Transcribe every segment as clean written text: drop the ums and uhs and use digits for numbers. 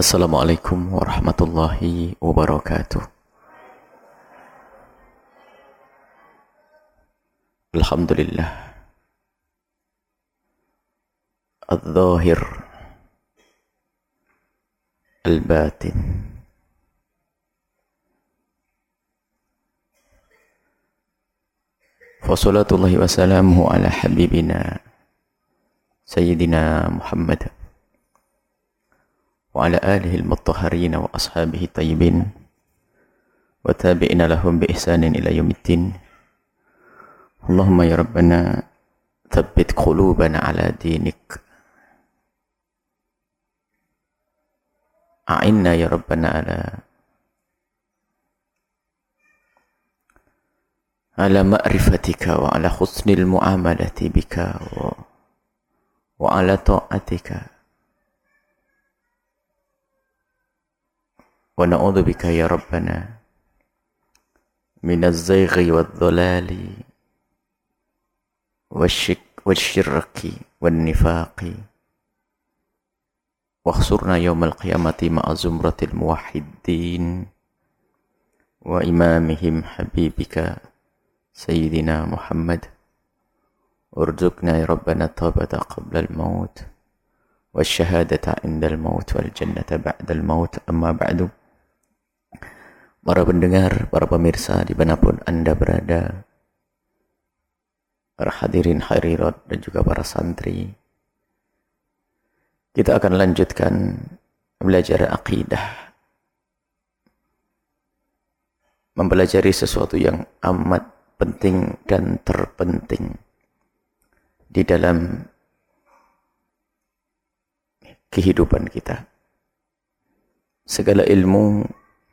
Assalamualaikum warahmatullahi wabarakatuh. Alhamdulillah. Al-Zahir Al-Batin. Wassalatullahi wassalamuhu ala habibina Sayyidina Muhammad wa ala alihi al-mutahharina wa ashabihi tayyibin wa tabi'ina lahum bi ihsanin ila yaumiddin. Allahumma ya Rabbana thabbit qulubana ala dinik, a'inna ya Rabbana ala ma'rifatika wa ala husnil mu'amalati bika wa ala ta'atika. Wa na'udzu bika ya Rabbana minaz zayghi wadh-dhalali wasyirki wan-nifaqi wakhsurna yawmal qiyamati ma'a zumratil muwahhidin wa imamihim habibika Sayyidina Muhammad. Urzuqna ya Rabbana tawbata qabla al-maut wasyahadata 'inda al-maut wal jannata ba'da al-maut. Amma ba'du. Para pendengar, para pemirsa dimanapun Anda berada, para hadirin hadirat dan juga para santri, kita akan lanjutkan belajar akidah, mempelajari sesuatu yang amat penting dan terpenting di dalam kehidupan kita. Segala ilmu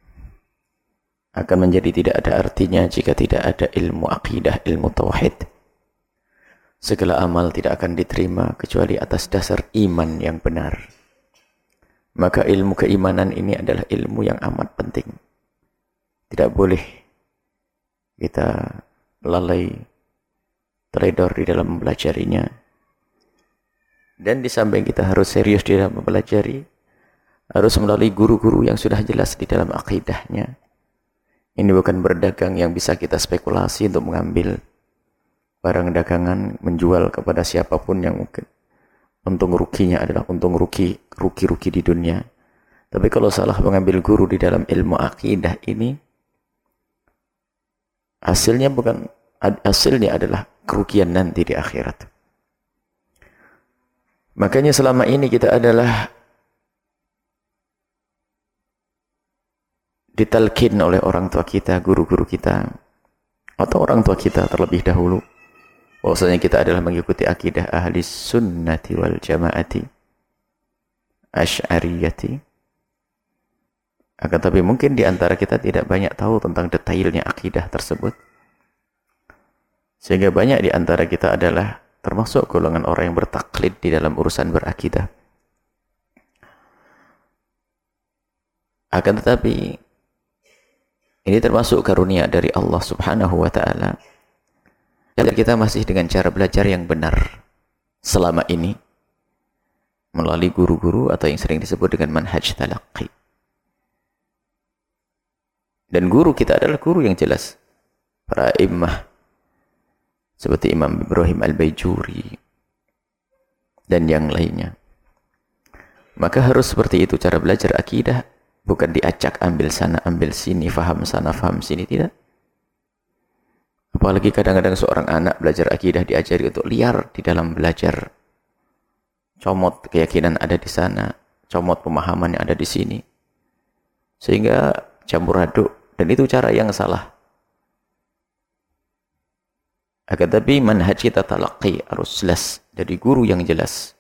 akan menjadi tidak ada artinya jika tidak ada ilmu akidah, ilmu tauhid. Segala amal tidak akan diterima kecuali atas dasar iman yang benar. Maka ilmu keimanan ini adalah ilmu yang amat penting. Tidak boleh kita lalai, teledor di dalam mempelajarinya. Dan di samping kita harus serius di dalam mempelajari, harus melalui guru-guru yang sudah jelas di dalam akidahnya. Ini bukan berdagang yang bisa kita spekulasi untuk mengambil barang dagangan, menjual kepada siapapun yang mungkin untung ruginya adalah untung rugi di dunia. Tapi kalau salah mengambil guru di dalam ilmu akidah ini, hasilnya adalah kerugian nanti di akhirat. Makanya selama ini kita adalah ditalkin oleh orang tua kita, guru-guru kita, atau orang tua kita terlebih dahulu, bahwasanya kita adalah mengikuti akidah ahli sunnati wal jamaati asy'ariyati. Akan tapi mungkin di antara kita tidak banyak tahu tentang detailnya akidah tersebut, sehingga banyak di antara kita adalah termasuk golongan orang yang bertaklid di dalam urusan berakidah. Akan tetapi ini termasuk karunia dari Allah Subhanahu wa ta'ala. Agar kita masih dengan cara belajar yang benar selama ini melalui guru-guru atau yang sering disebut dengan manhaj talaqqi. Dan guru kita adalah guru yang jelas. Para imam seperti Imam Ibrahim Al-Baijuri dan yang lainnya. Maka harus seperti itu cara belajar akidah. Bukan diacak ambil sana, ambil sini, faham sana, faham sini, tidak. Apalagi kadang-kadang seorang anak belajar akidah diajari untuk liar di dalam belajar. Comot keyakinan ada di sana, comot pemahaman yang ada di sini. Sehingga campur aduk, dan itu cara yang salah. Akan tapi manhaj kita talaqqi harus jelas, dari guru yang jelas.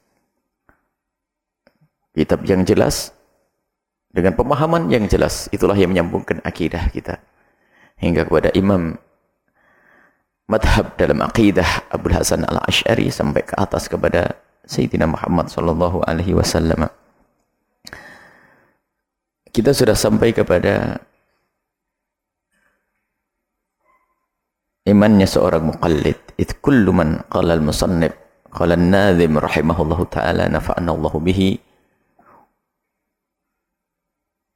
Kitab yang jelas, dengan pemahaman yang jelas, itulah yang menyambungkan akidah kita hingga kepada imam madhab dalam akidah Abul Hasan al-Asy'ari sampai ke atas kepada Sayyidina Muhammad sallallahu alaihi wasallam. Kita sudah sampai kepada imannya seorang muqallid. Id kullu man qala al-musannif qala an-nadhim rahimahullahu ta'ala nafa'ana Allahu bihi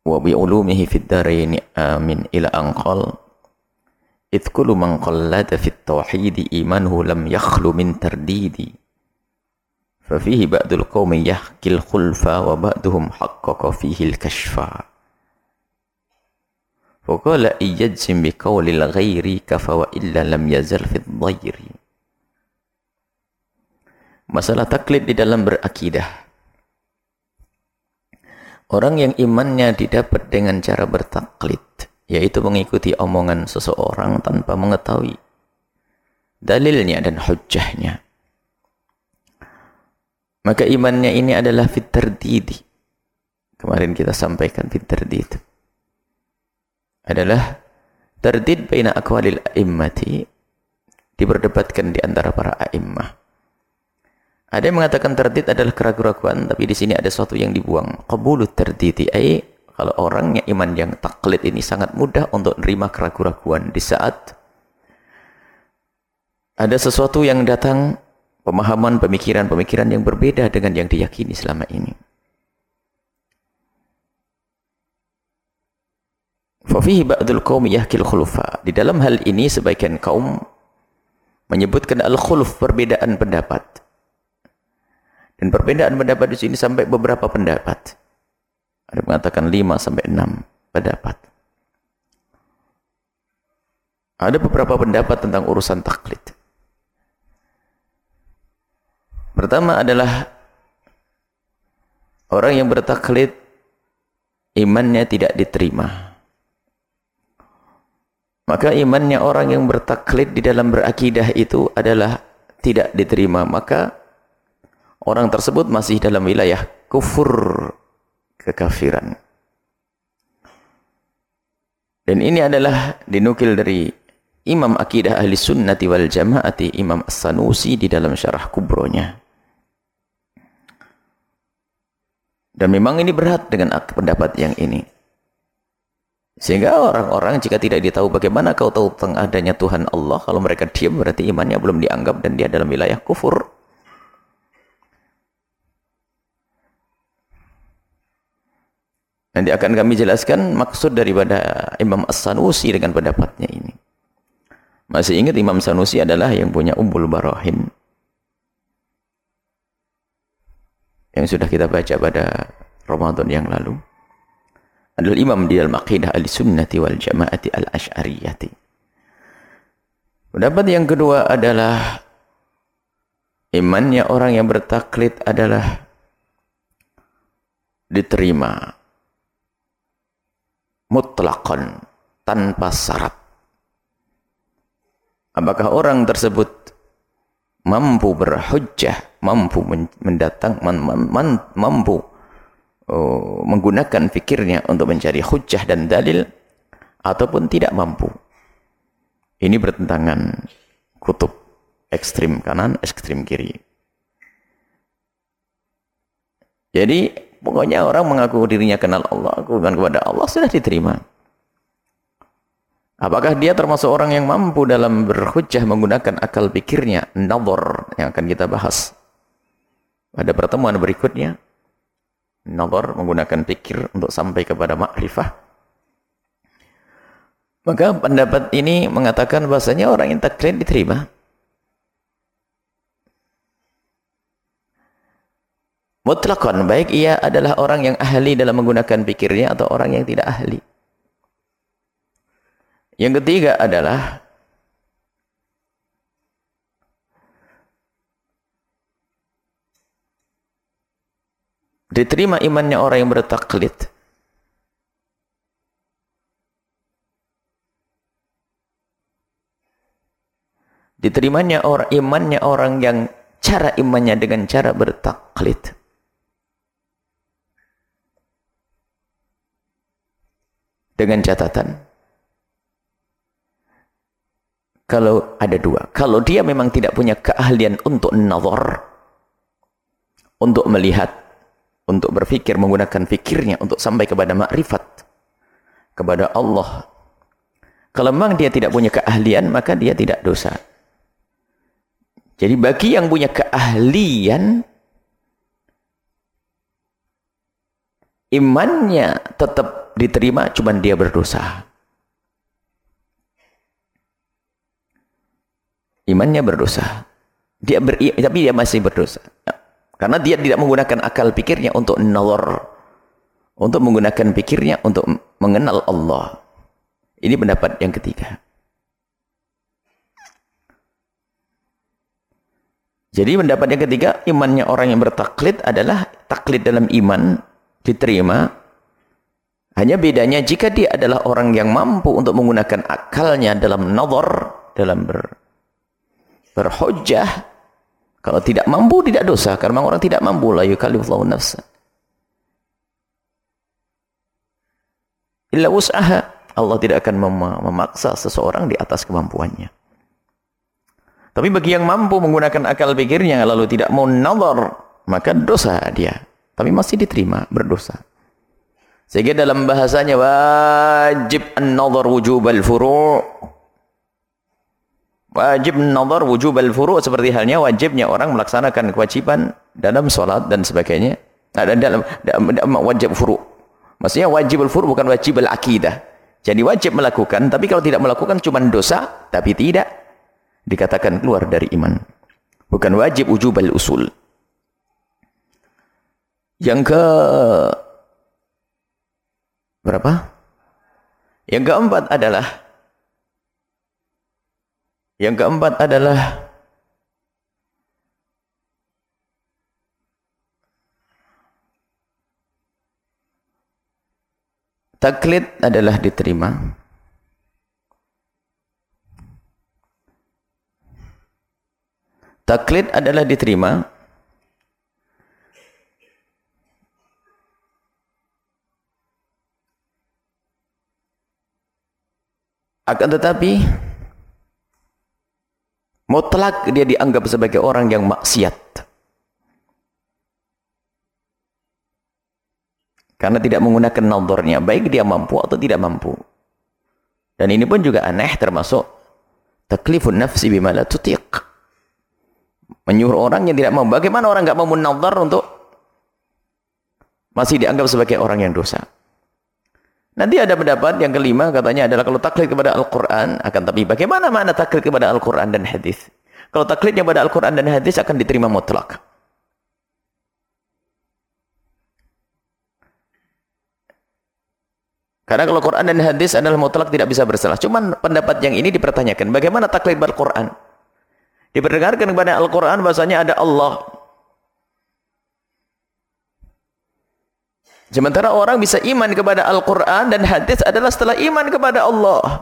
wa bi ulumihi fid darain amin ila anqal idh kullu man qallada fit tauhid imanuhu lam yakhlu min tardidi fa fihi ba'dul qaumi yahkil khulfa wa ba'duhum haqqaqa fihi al kashfa fa qala iyajsim bi qawli al ghairi kafa wa illa lam yazal fi dhairi. Masalah taklid di dalam berakidah. Orang yang imannya didapat dengan cara bertaklid, yaitu mengikuti omongan seseorang tanpa mengetahui dalilnya dan hujjahnya, maka imannya ini adalah fit tardidi. Kemarin kita sampaikan fit tardid adalah tardid baina aqwalil a'immati, diperdebatkan di antara para a'immah. Ada yang mengatakan tardid adalah keraguan-keraguan, tapi di sini ada sesuatu yang dibuang. Qabulut tardidi, kalau orangnya iman yang taklid ini sangat mudah untuk menerima keraguan-keraguan di saat ada sesuatu yang datang, pemahaman, pemikiran yang berbeda dengan yang diyakini selama ini. Fa fihi ba'dul qaumi yahkil khulufa. Di dalam hal ini sebagian kaum menyebutkan al-khuluf, perbedaan pendapat. Dan perbedaan pendapat di sini sampai beberapa pendapat. Ada mengatakan 5 sampai 6 pendapat. Ada beberapa pendapat tentang urusan taklid. Pertama adalah orang yang bertaklid imannya tidak diterima. Maka imannya orang yang bertaklid di dalam berakidah itu adalah tidak diterima. Maka orang tersebut masih dalam wilayah kufur, kekafiran. Dan ini adalah dinukil dari Imam Akidah Ahli Sunnati wal Jamaati, Imam As-Sanusi di dalam syarah kubronya. Dan memang ini berat dengan pendapat yang ini. Sehingga orang-orang jika tidak ditahu bagaimana kau tahu tentang adanya Tuhan Allah, kalau mereka diam berarti imannya belum dianggap dan dia dalam wilayah kufur. Nanti akan kami jelaskan maksud daripada Imam As-Sanusi dengan pendapatnya ini. Masih ingat Imam Sanusi adalah yang punya Ummul Barahin, yang sudah kita baca pada Ramadan yang lalu. Adalah imam di dalam aqidah al-sunnati wal jama'ati al-ash'ariyati. Pendapat yang kedua adalah imannya orang yang bertaklid adalah diterima mutlaqan, tanpa syarat. Apakah orang tersebut mampu berhujjah, mampu mampu menggunakan fikirnya untuk mencari hujjah dan dalil, ataupun tidak mampu. Ini bertentangan kutub ekstrim kanan, ekstrim kiri. Jadi pokoknya orang mengaku dirinya kenal Allah, iman kepada Allah, sudah diterima. Apakah dia termasuk orang yang mampu dalam berhujjah menggunakan akal pikirnya, nazar, yang akan kita bahas pada pertemuan berikutnya. Nazar, menggunakan pikir untuk sampai kepada makrifah. Maka pendapat ini mengatakan bahasanya orang yang taklid diterima. Mutlaqan, baik ia adalah orang yang ahli dalam menggunakan pikirnya atau orang yang tidak ahli. Yang ketiga adalah diterima imannya orang yang bertaklid diterimanya imannya orang yang cara imannya dengan cara bertaklid. Dengan catatan, kalau ada dua, kalau dia memang tidak punya keahlian untuk nazar, untuk melihat, untuk berfikir, menggunakan fikirnya untuk sampai kepada makrifat, kepada Allah. Kalau memang dia tidak punya keahlian, maka dia tidak dosa. Jadi bagi yang punya keahlian, imannya tetap diterima, cuman dia berdosa. Imannya berdosa. Tapi dia masih berdosa. Karena dia tidak menggunakan akal pikirnya untuk nazar, untuk menggunakan pikirnya untuk mengenal Allah. Ini pendapat yang ketiga. Jadi pendapat yang ketiga, imannya orang yang bertaklid adalah taklid dalam iman diterima. Hanya bedanya jika dia adalah orang yang mampu untuk menggunakan akalnya dalam nazar, dalam berhujjah. Kalau tidak mampu, tidak dosa. Karena orang tidak mampu, la yukallifullahu nafsan illa wus'aha. Allah tidak akan memaksa seseorang di atas kemampuannya. Tapi bagi yang mampu menggunakan akal pikirnya lalu tidak mau nazar, maka dosa dia. Tapi masih diterima, berdosa. Sehingga dalam bahasanya wajib an-nazar wujubal furu'. Wajib nazar wujubal furu' seperti halnya wajibnya orang melaksanakan kewajiban dalam salat dan sebagainya. Dalam wajib furu'. Maksudnya wajibul furu' bukan wajibul akidah. Jadi wajib melakukan, tapi kalau tidak melakukan cuma dosa, tapi tidak dikatakan keluar dari iman. Bukan wajib wujubal usul. Yang berapa? Yang keempat adalah taklid adalah diterima. Taklid adalah diterima akan tetapi mutlak dia dianggap sebagai orang yang maksiat karena tidak menggunakan nazarnya, baik dia mampu atau tidak mampu. Dan ini pun juga aneh, termasuk taklifun nafsi bima la tutiq. Menyuruh orang yang tidak mau. Bagaimana orang enggak mau munazar untuk masih dianggap sebagai orang yang dosa? Nanti ada pendapat yang kelima, katanya adalah kalau taklid kepada Al-Quran, akan tapi bagaimana makna taklid kepada Al-Quran dan hadis? Kalau taklidnya pada Al-Quran dan hadis akan diterima mutlak. Karena kalau Quran dan hadis adalah mutlak, tidak bisa bersalah. Cuman pendapat yang ini dipertanyakan, bagaimana taklid pada Al-Quran? Diperdengarkan kepada Al-Quran bahasanya ada Allah. Sementara orang bisa iman kepada Al-Quran dan hadis adalah setelah iman kepada Allah.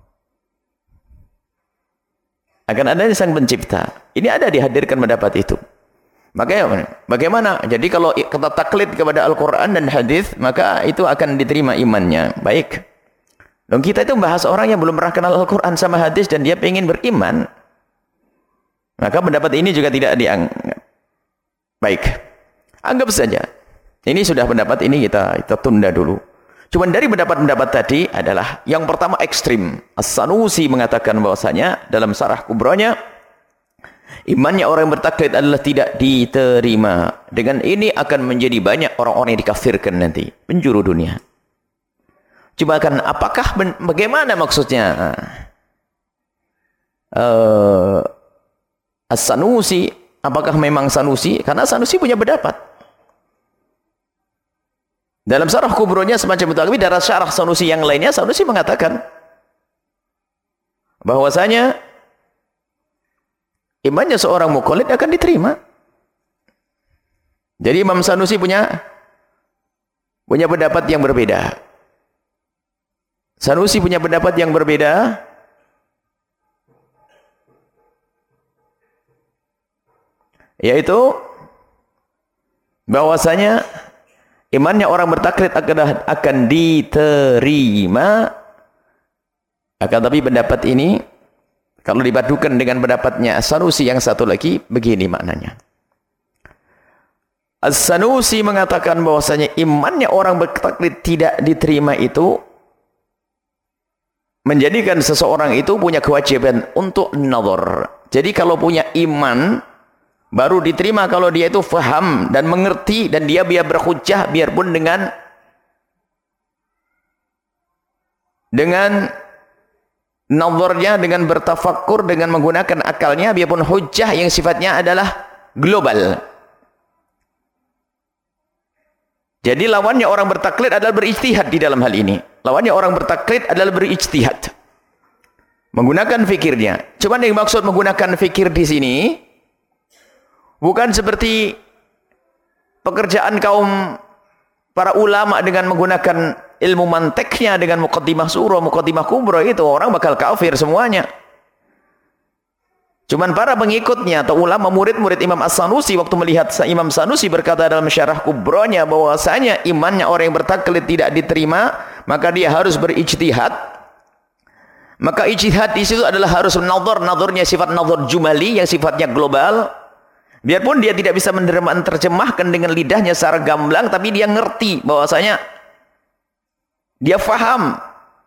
Akan adanya sang pencipta. Ini ada dihadirkan pendapat itu. Makanya bagaimana? Jadi kalau kita taklid kepada Al-Quran dan hadis, maka itu akan diterima imannya. Baik. Dan kita itu bahas orang yang belum pernah kenal Al-Quran sama hadis dan dia ingin beriman. Maka pendapat ini juga tidak dianggap. Baik. Anggap saja. Ini sudah pendapat ini kita tunda dulu. Cuman dari pendapat-pendapat tadi adalah yang pertama ekstrim. As-Sanusi mengatakan bahwasanya dalam Syarah Kubronya, imannya orang yang bertaklid adalah tidak diterima. Dengan ini akan menjadi banyak orang-orang yang dikafirkan nanti. Penjuru dunia. Coba kan apakah bagaimana maksudnya? As-Sanusi, apakah memang Sanusi? Karena Sanusi punya pendapat. Dalam Syarah Kubronya semacam itu. Tapi dalam Syarah Sanusi yang lainnya, Sanusi mengatakan bahwasanya imannya seorang mukallid akan diterima. Jadi Imam Sanusi punya pendapat yang berbeda. Sanusi punya pendapat yang berbeda. Yaitu bahwasanya imannya orang bertaklid akan diterima. Akan tapi pendapat ini kalau dipadukan dengan pendapatnya As-Sanusi yang satu lagi, begini maknanya. As-Sanusi mengatakan bahwasanya imannya orang bertaklid tidak diterima itu menjadikan seseorang itu punya kewajiban untuk nazar. Jadi kalau punya iman baru diterima kalau dia itu faham dan mengerti dan dia biar berhujjah biarpun dengan dengan nazarnya, dengan bertafakkur, dengan menggunakan akalnya, biarpun hujjah yang sifatnya adalah global. Jadi lawannya orang bertaklid adalah berijtihad di dalam hal ini. Lawannya orang bertaklid adalah berijtihad, menggunakan fikirnya. Cuma yang maksud menggunakan fikir di sini bukan seperti pekerjaan kaum para ulama dengan menggunakan ilmu manteknya dengan muqaddimah surah, muqaddimah kubra. Itu orang bakal kafir semuanya. Cuman para pengikutnya atau ulama murid-murid Imam As-Sanusi waktu melihat Imam Sanusi berkata dalam syarah kubronya bahwasanya imannya orang yang bertaklid tidak diterima, maka dia harus berijtihad. Maka ijtihad di situ adalah harus nazarnya sifat nazar jumali yang sifatnya global. Biarpun dia tidak bisa menerjemahkan dengan lidahnya secara gamblang, tapi dia ngerti bahwasanya dia faham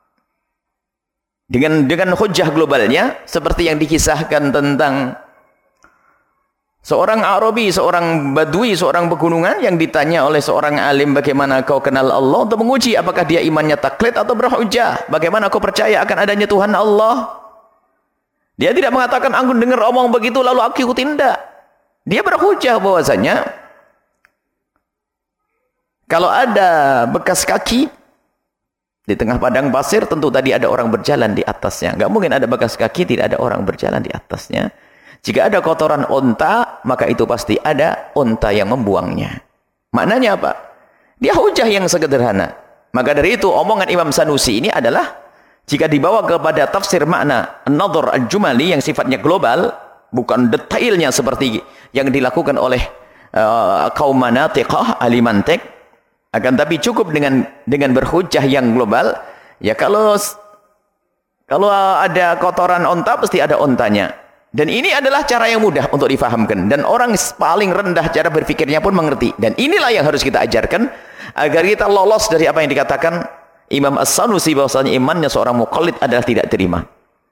dengan hujjah globalnya, seperti yang dikisahkan tentang seorang Arabi, seorang Badui, seorang pegunungan yang ditanya oleh seorang alim, bagaimana kau kenal Allah, untuk menguji apakah dia imannya taklid atau berhujjah. Bagaimana kau percaya akan adanya Tuhan Allah? Dia tidak mengatakan aku dengar omong begitu lalu aku ikutin, tidak. Dia berhujjah bahwasanya kalau ada bekas kaki di tengah padang pasir, tentu tadi ada orang berjalan di atasnya. Enggak mungkin ada bekas kaki tidak ada orang berjalan di atasnya. Jika ada kotoran onta, maka itu pasti ada onta yang membuangnya. Maknanya apa? Dia hujah yang sederhana. Maka dari itu omongan Imam Sanusi ini adalah jika dibawa kepada tafsir makna an-nadhar al-jumali yang sifatnya global, bukan detailnya seperti yang dilakukan oleh kaum manatiqah, ahli mantik, akan tapi cukup dengan berhujjah yang global. Ya kalau ada kotoran onta pasti ada ontanya. Dan ini adalah cara yang mudah untuk difahamkan, dan orang paling rendah cara berpikirnya pun mengerti. Dan inilah yang harus kita ajarkan agar kita lolos dari apa yang dikatakan Imam As-Sanusi bahwasanya imannya seorang muqallid adalah tidak terima.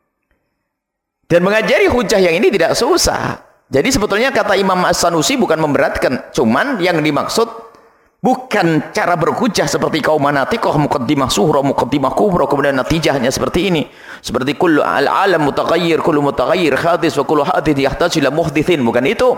Dan mengajari hujjah yang ini tidak susah. Jadi sebetulnya kata Imam As-Sanusi bukan memberatkan, cuman yang dimaksud bukan cara berhujjah seperti kaum manatiqah, muqaddimah suhra, muqaddimah kubra, kemudian natijahnya seperti ini. Seperti kullu al-alam mutaghayyir, kullu mutaghayyir hadis, wa kullu hadis yahtaju ila muhditsin. Bukan itu.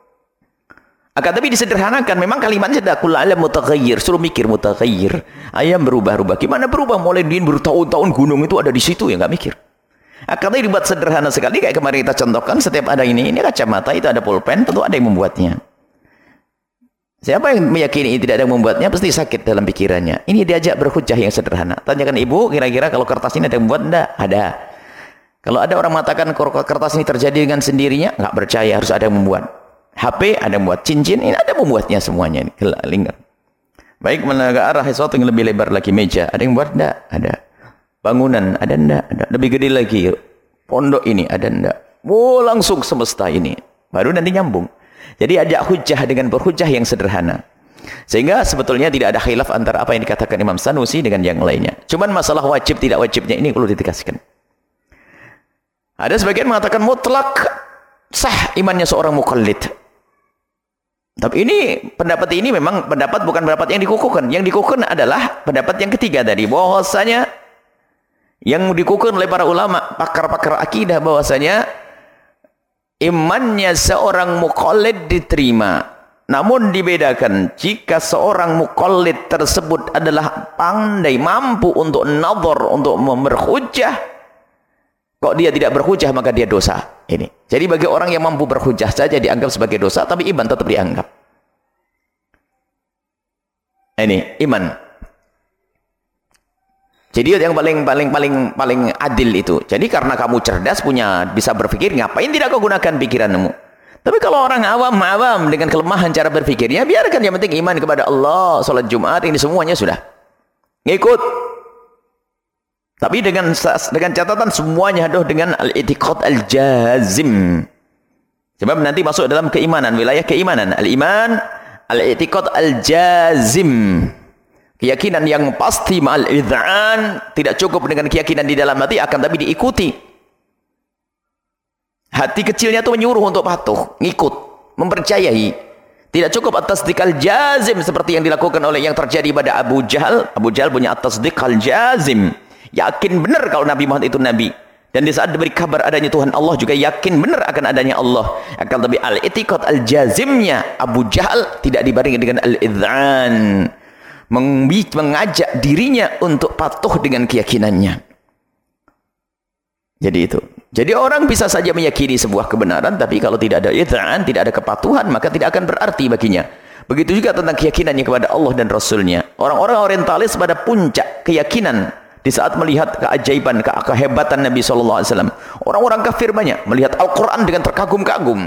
Akan tapi disederhanakan. Memang kalimatnya ada kullu alam mutaghayyir. Suruh mikir mutaghayyir. Ayam berubah-ubah. Gimana berubah? Mulai bertahun-tahun gunung itu ada di situ, ya nggak mikir. Akan tapi dibuat sederhana sekali. Kayak kemarin kita contohkan, setiap ada ini kacamata, itu ada pulpen, tentu ada yang membuatnya. Siapa yang meyakini tidak ada yang membuatnya, pasti sakit dalam pikirannya. Ini diajak berhujjah yang sederhana. Tanyakan ibu, kira-kira kalau kertas ini ada yang membuat? Tidak, ada. Kalau ada orang mengatakan kertas ini terjadi dengan sendirinya, nggak percaya, harus ada yang membuat. HP ada yang membuat, cincin ini ada membuatnya semuanya. Ini baik mana ke arah sesuatu yang lebih lebar lagi, meja ada yang membuat? Tidak, ada. Bangunan ada? Tidak, ada. Lebih gede lagi, pondok ini ada? Tidak. Oh, langsung semesta ini, baru nanti nyambung. Jadi ajak hujjah dengan berhujjah yang sederhana. Sehingga sebetulnya tidak ada khilaf antara apa yang dikatakan Imam Sanusi dengan yang lainnya. Cuman masalah wajib tidak wajibnya ini perlu ditegaskan. Ada sebagian mengatakan mutlak sah imannya seorang muqallid. Tapi pendapat ini memang bukan pendapat yang dikukuhkan. Yang dikukuhkan adalah pendapat yang ketiga tadi, bahwasanya yang dikukuhkan oleh para ulama, pakar-pakar akidah, bahwasanya imannya seorang muqallid diterima. Namun dibedakan jika seorang muqallid tersebut adalah pandai, mampu untuk nazar, untuk berhujjah. Kok dia tidak berhujjah maka dia dosa. Ini. Jadi bagi orang yang mampu berhujjah saja dianggap sebagai dosa, tapi iman tetap dianggap. Ini iman. Jadi yang paling adil itu. Jadi karena kamu cerdas, bisa berpikir, ngapain tidak kau gunakan pikiranmu? Tapi kalau orang awam dengan kelemahan cara berpikirnya, biarkan, yang penting iman kepada Allah, salat Jumat, ini semuanya sudah ngikut. Tapi dengan catatan semuanya dengan al-i'tiqad al-jazim. Sebab nanti masuk dalam keimanan, wilayah keimanan. Al-iman, al-i'tiqad al-jazim. Keyakinan yang pasti ma'al idha'an, tidak cukup dengan keyakinan di dalam hati, akan tapi diikuti. Hati kecilnya itu menyuruh untuk patuh, ngikut, mempercayai. Tidak cukup at-tasdiq al-jazim seperti yang dilakukan oleh yang terjadi pada Abu Jahal. Abu Jahal punya at-tasdiq al-jazim, yakin benar kalau Nabi Muhammad itu Nabi. Dan di saat diberi kabar adanya Tuhan Allah juga yakin benar akan adanya Allah. Akan tapi al-i'tiqad al-jazimnya Abu Jahal tidak dibarengi dengan al-idhan. Mengajak dirinya untuk patuh dengan keyakinannya. Jadi itu. Jadi orang bisa saja meyakini sebuah kebenaran, tapi kalau tidak ada idhan, tidak ada kepatuhan, maka tidak akan berarti baginya. Begitu juga tentang keyakinannya kepada Allah dan Rasulnya. Orang-orang orientalis pada puncak keyakinan di saat melihat keajaiban, kehebatan Nabi SAW. Orang-orang kafir banyak melihat Al-Quran dengan terkagum-kagum.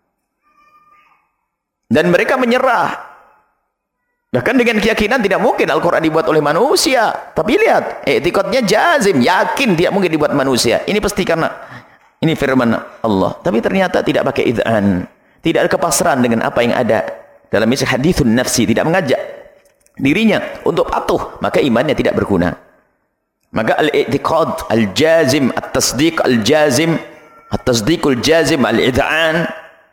Dan mereka menyerah. Bahkan dengan keyakinan tidak mungkin Al-Quran dibuat oleh manusia. Tapi lihat, i'tiqadnya jazim, yakin tidak mungkin dibuat manusia. Ini pasti karena ini firman Allah. Tapi ternyata tidak pakai idhan. Tidak ada kepasrahan dengan apa yang ada dalam istilah hadithun nafsi. Tidak mengajak dirinya untuk patuh. Maka imannya tidak berguna. Maka al-i'tiqad al-jazim, at-tasdiq al-jazim, at-tasdiqul jazim, al-idhan,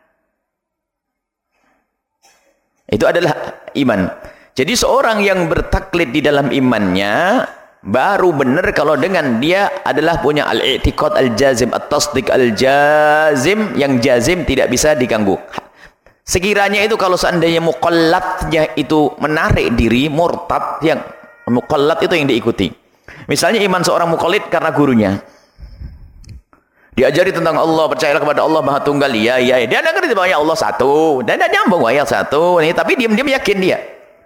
itu adalah iman. Jadi seorang yang bertaklid di dalam imannya baru benar kalau dengan dia adalah punya al-i'tiqad al-jazim, at-tasdiq al-jazim, yang jazim tidak bisa diganggu. Sekiranya itu kalau seandainya muqalladnya itu menarik diri, murtad, yang muqallad itu yang diikuti. Misalnya iman seorang muqallid karena gurunya. Diajari tentang Allah, percayalah kepada Allah Maha Tunggal. Iya. Dia tidak ngerti bahwa Allah satu. Dan dia nyambung ayat satu. Tapi diam-diam yakin dia.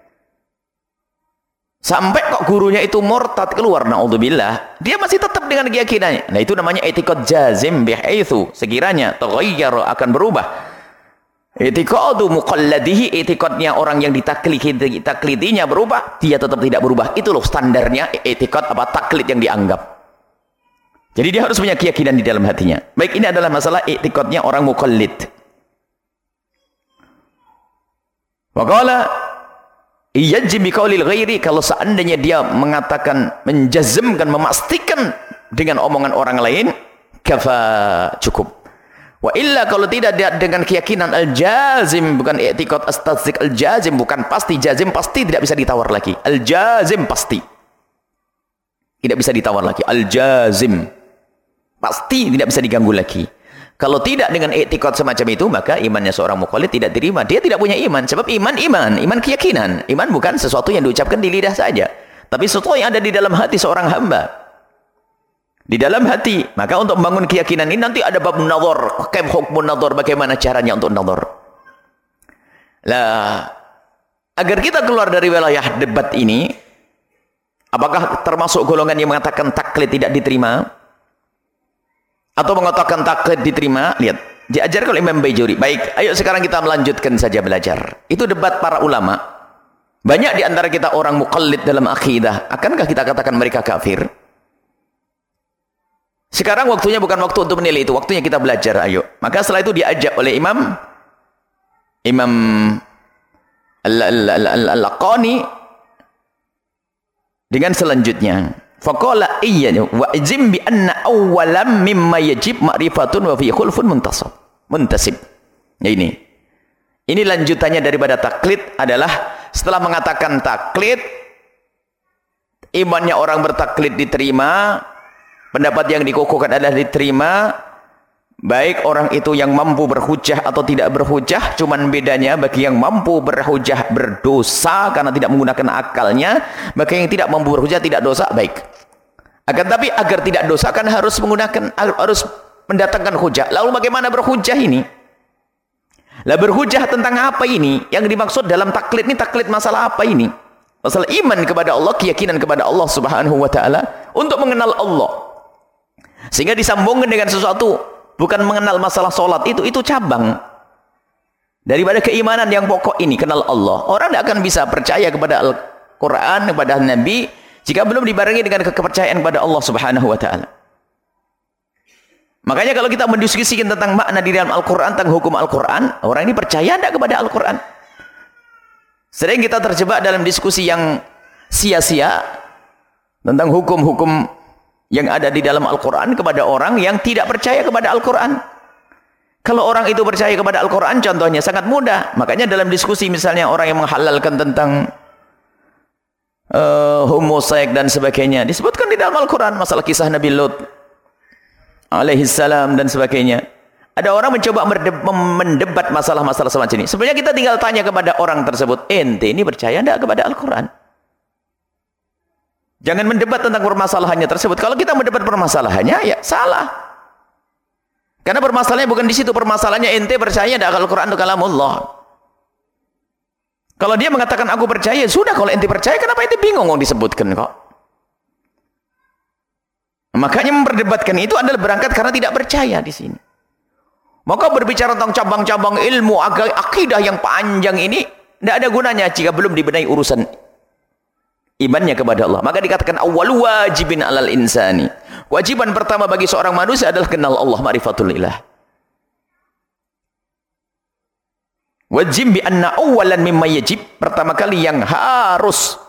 Sampai kok gurunya itu murtad keluar, na'udzubillah. Dia masih tetap dengan keyakinannya. Nah itu namanya i'tiqad jazim bihaitsu. Sekiranya taghayyar akan berubah. I'tiqadu muqalladihi, i'tiqadnya orang yang ditaklidinya berubah, dia tetap tidak berubah. Itu loh standarnya i'tiqad apa taklid yang dianggap. Jadi dia harus punya keyakinan di dalam hatinya. Baik, ini adalah masalah i'tiqadnya orang muqallid. Wa qala yajib bi qaulil ghairi, kalau seandainya dia mengatakan, menjazmkan, memastikan dengan omongan orang lain, kafa, cukup. Wa illa, kalau tidak dia dengan keyakinan al-jazim, bukan i'tiqad as-tasdiq al-jazim, bukan pasti jazim, pasti tidak bisa ditawar lagi. Al-jazim pasti tidak bisa ditawar lagi. Al-jazim pasti tidak bisa diganggu lagi. Kalau tidak dengan i'tiqad semacam itu, maka imannya seorang muqallid tidak diterima. Dia tidak punya iman. Sebab iman keyakinan. Iman bukan sesuatu yang diucapkan di lidah saja, tapi sesuatu yang ada di dalam hati seorang hamba. Di dalam hati. Maka untuk membangun keyakinan ini nanti ada bab nazar. Kaif hukmun nazar, bagaimana caranya untuk nazar. Lah, agar kita keluar dari wilayah debat ini, apakah termasuk golongan yang mengatakan taklid tidak diterima atau mengatakan taklid diterima? Lihat, diajarkan oleh Imam Baijuri. Baik, ayo sekarang kita melanjutkan saja belajar. Itu debat para ulama. Banyak di antara kita orang muqallid dalam akidah. Akankah kita katakan mereka kafir? Sekarang waktunya bukan waktu untuk menilai itu, waktunya kita belajar. Ayo. Maka setelah itu diajak oleh Imam Al-Laqani dengan selanjutnya. Faqala iya wa ijim bi anna awwalam mimma yajib ma'rifatun wa fi khulfun muntasib. Ya ini lanjutannya daripada taklid adalah setelah mengatakan taklid, imannya orang bertaklid diterima, pendapat yang dikukuhkan adalah diterima, baik orang itu yang mampu berhujjah atau tidak berhujjah. Cuman bedanya bagi yang mampu berhujjah berdosa karena tidak menggunakan akalnya, bagi yang tidak mampu berhujjah tidak dosa. Baik, akan tapi agar tidak dosa kan harus mendatangkan hujjah. Lalu bagaimana berhujjah ini? Lah berhujjah tentang apa ini? Yang dimaksud dalam taklid ini, taklid masalah apa ini? Masalah iman kepada Allah, keyakinan kepada Allah Subhanahu wa taala, untuk mengenal Allah. Sehingga disambungkan dengan sesuatu, bukan mengenal masalah solat, itu cabang daripada keimanan yang pokok ini, kenal Allah. Orang tidak akan bisa percaya kepada Al-Quran, kepada Nabi, jika belum dibarengi dengan kepercayaan kepada Allah Subhanahu wa taala. Makanya kalau kita mendiskusikan tentang makna di dalam Al-Quran, tentang hukum Al-Quran, orang ini percaya tidak kepada Al-Quran? Sering kita terjebak dalam diskusi yang sia-sia tentang hukum-hukum yang ada di dalam Al-Quran kepada orang yang tidak percaya kepada Al-Quran. Kalau orang itu percaya kepada Al-Quran, contohnya sangat mudah. Makanya dalam diskusi misalnya orang yang menghalalkan tentang homoseks dan sebagainya. Disebutkan di dalam Al-Quran masalah kisah Nabi Lut alaihissalam dan sebagainya. Ada orang mencoba mendebat masalah-masalah semacam ini. Sebenarnya kita tinggal tanya kepada orang tersebut, ente ini percaya tidak kepada Al-Quran? Jangan mendebat tentang permasalahannya tersebut. Kalau kita mendebat permasalahannya, ya salah. Karena permasalahannya bukan di situ. Permasalahannya ente percaya tidak Al-Quran itu kalamullah. Kalau dia mengatakan aku percaya, sudah. Kalau ente percaya, kenapa ente bingung disebutkan kok? Makanya memperdebatkan itu adalah berangkat karena tidak percaya di sini. Maka berbicara tentang cabang-cabang ilmu akidah yang panjang ini tidak ada gunanya jika belum dibenahi urusan imannya kepada Allah. Maka dikatakan awwal wajibin alal insani. Kewajiban pertama bagi seorang manusia adalah kenal Allah, ma'rifatul ilah. Wajib bi anna awwalan mimma yajib, pertama kali yang harus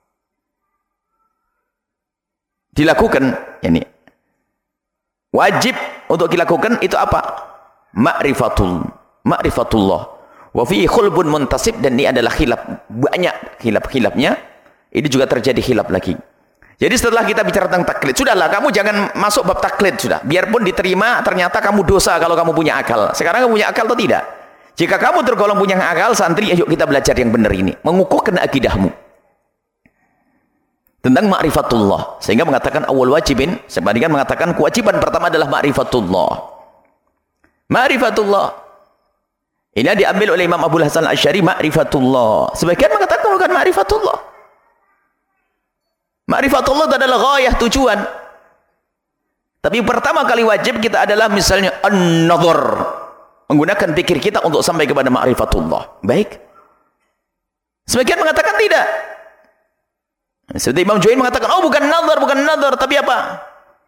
dilakukan, yani wajib untuk dilakukan itu apa? Ma'rifatullah. Wa fi khulbun muntasib, dan ini adalah khilaf, banyak khilafnya. Ini juga terjadi khilaf lagi. Jadi setelah kita bicara tentang taklid, sudahlah kamu jangan masuk bab taklid sudah. Biarpun diterima, ternyata kamu dosa kalau kamu punya akal. Sekarang kamu punya akal atau tidak? Jika kamu tergolong punya akal, santri, ayo kita belajar yang benar ini, mengukuhkan akidahmu tentang ma'rifatullah. Sehingga mengatakan awal wajibin, sebandingkan mengatakan kewajiban pertama adalah ma'rifatullah. Ma'rifatullah. Ini diambil oleh Imam Abu Hasan Al-Asy'ari, ma'rifatullah. Sebagian mengatakan bukan ma'rifatullah. Ma'rifatullah itu adalah ghayah, tujuan. Tapi pertama kali wajib kita adalah misalnya an-nadhar. Menggunakan pikir kita untuk sampai kepada ma'rifatullah. Baik. Sebagian mengatakan tidak. Seperti Imam Juwaini mengatakan, oh bukan nadhar, tapi apa?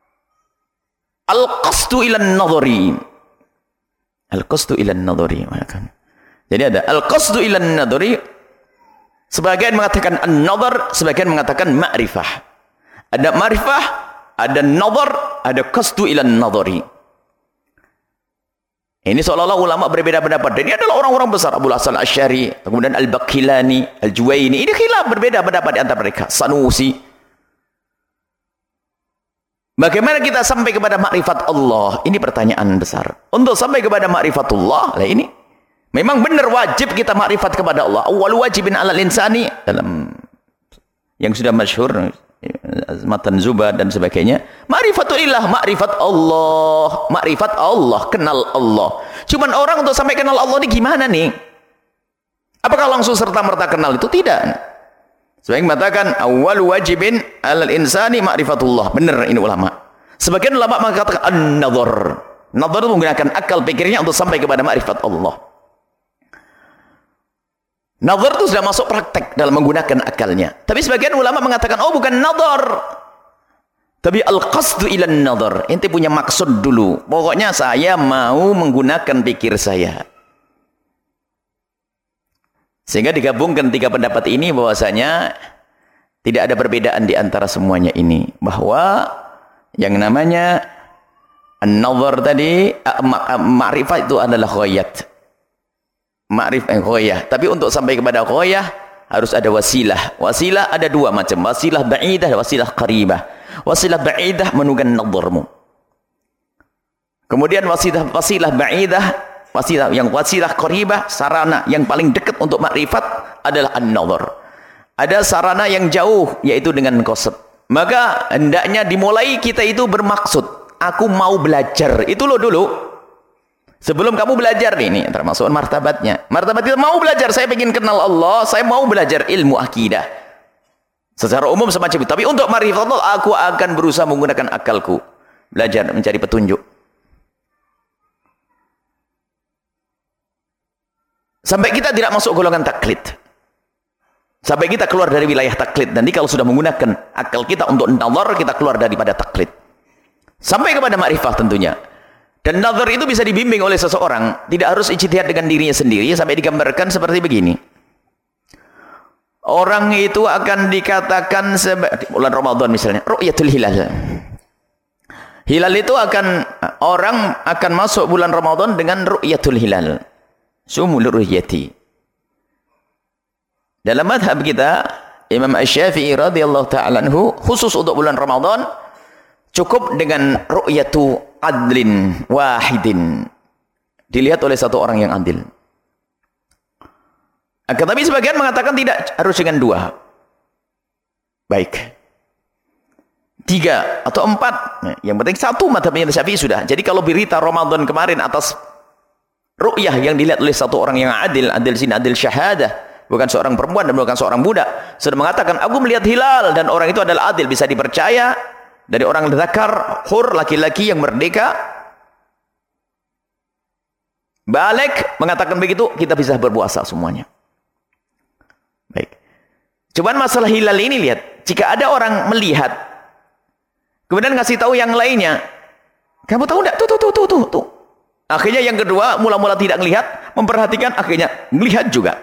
Al-qasdu ilan nadhari. Al-qasdu ilan nadhari. Jadi ada al-qasdu ilan nadhari. Sebagian mengatakan an-nadhar, sebagian mengatakan ma'rifah. Ada ma'rifah, ada nadhar, ada qasdu ilan nadhari. Ini seolah-olah ulama berbeda pendapat. Dan ini adalah orang-orang besar, Abu Hasan Al-Asy'ari, kemudian Al-Baqillani, Al-Juwaini. Ini khilaf, berbeda pendapat di antara mereka. Sanusi. Bagaimana kita sampai kepada makrifat Allah? Ini pertanyaan besar. Untuk sampai kepada makrifatullah, lah ini memang benar wajib kita makrifat kepada Allah. Awwal wajibin alal insani, dalam yang sudah masyhur Matan Zubad dan sebagainya, ma'rifatulillah, makrifat Allah, kenal Allah. Cuman orang untuk sampai kenal Allah ini gimana nih? Apakah langsung serta-merta kenal? Itu tidak. Sebagian mengatakan awwal wajibin alal insani ma'rifatullah. Benar ini ulama. Sebagian ulama mengatakan an-nadhar. Nadhar itu menggunakan akal pikirnya untuk sampai kepada ma'rifat Allah. Nadhar itu sudah masuk praktek dalam menggunakan akalnya. Tapi sebagian ulama mengatakan, oh bukan nadhar, tapi al-qasdu ilan nadhar. Ente punya maksud dulu. Pokoknya saya mau menggunakan pikir saya. Sehingga digabungkan tiga pendapat ini bahwasanya tidak ada perbedaan di antara semuanya ini. Bahwa yang namanya an-nadhar tadi, ma'rifah itu adalah ghayat. Ma'rifah ghayah. Tapi untuk sampai kepada ghayah harus ada wasilah. Wasilah ada dua macam. Wasilah ba'idah, wasilah qaribah. Wasilah ba'idah menunggang nadharmu. Kemudian wasilah ba'idah, wasilah qaribah, sarana yang paling dekat untuk makrifat adalah an-nadhar. Ada sarana yang jauh, yaitu dengan qasd. Maka hendaknya dimulai kita itu bermaksud, aku mau belajar. Itu loh dulu. Sebelum kamu belajar ini termasuk martabatnya. Martabat kita mau belajar, saya ingin kenal Allah, saya mau belajar ilmu akidah. Secara umum semacam itu. Tapi untuk ma'rifat Allah, aku akan berusaha menggunakan akalku. Belajar, mencari petunjuk. Sampai kita tidak masuk golongan taklid. Sampai kita keluar dari wilayah taklid. Nanti kalau sudah menggunakan akal kita untuk nazar, kita keluar daripada taklid. Sampai kepada ma'rifah tentunya. Dan nazar itu bisa dibimbing oleh seseorang. Tidak harus ijtihad dengan dirinya sendiri. Sampai digambarkan seperti begini. Orang itu akan dikatakan di bulan Ramadan misalnya, ru'yatul hilal. Hilal itu orang akan masuk bulan Ramadan dengan ru'yatul hilal. Sumul ru'yati. Dalam madhab kita, Imam Asy-Syafi'i radhiyallahu ta'ala anhu khusus untuk bulan Ramadan cukup dengan ru'yatu adlin wahidin, dilihat oleh satu orang yang adil. Akan tapi sebagian mengatakan tidak, harus dengan 2. Baik, 3 atau 4, yang penting 1 mazhabnya Syafi'i sudah. Jadi kalau berita Ramadan kemarin atas ru'yah yang dilihat oleh satu orang yang adil sini adil syahadah, bukan seorang perempuan dan bukan seorang budak, sudah mengatakan aku melihat hilal dan orang itu adalah adil, bisa dipercaya, dari orang zakar hur, laki-laki yang merdeka balik, mengatakan begitu, kita bisa berpuasa semuanya. Baik, cuman masalah hilal ini, lihat, jika ada orang melihat kemudian ngasih tahu yang lainnya, kamu tahu enggak, tuh. Akhirnya yang kedua mula-mula tidak melihat, memperhatikan, akhirnya melihat juga.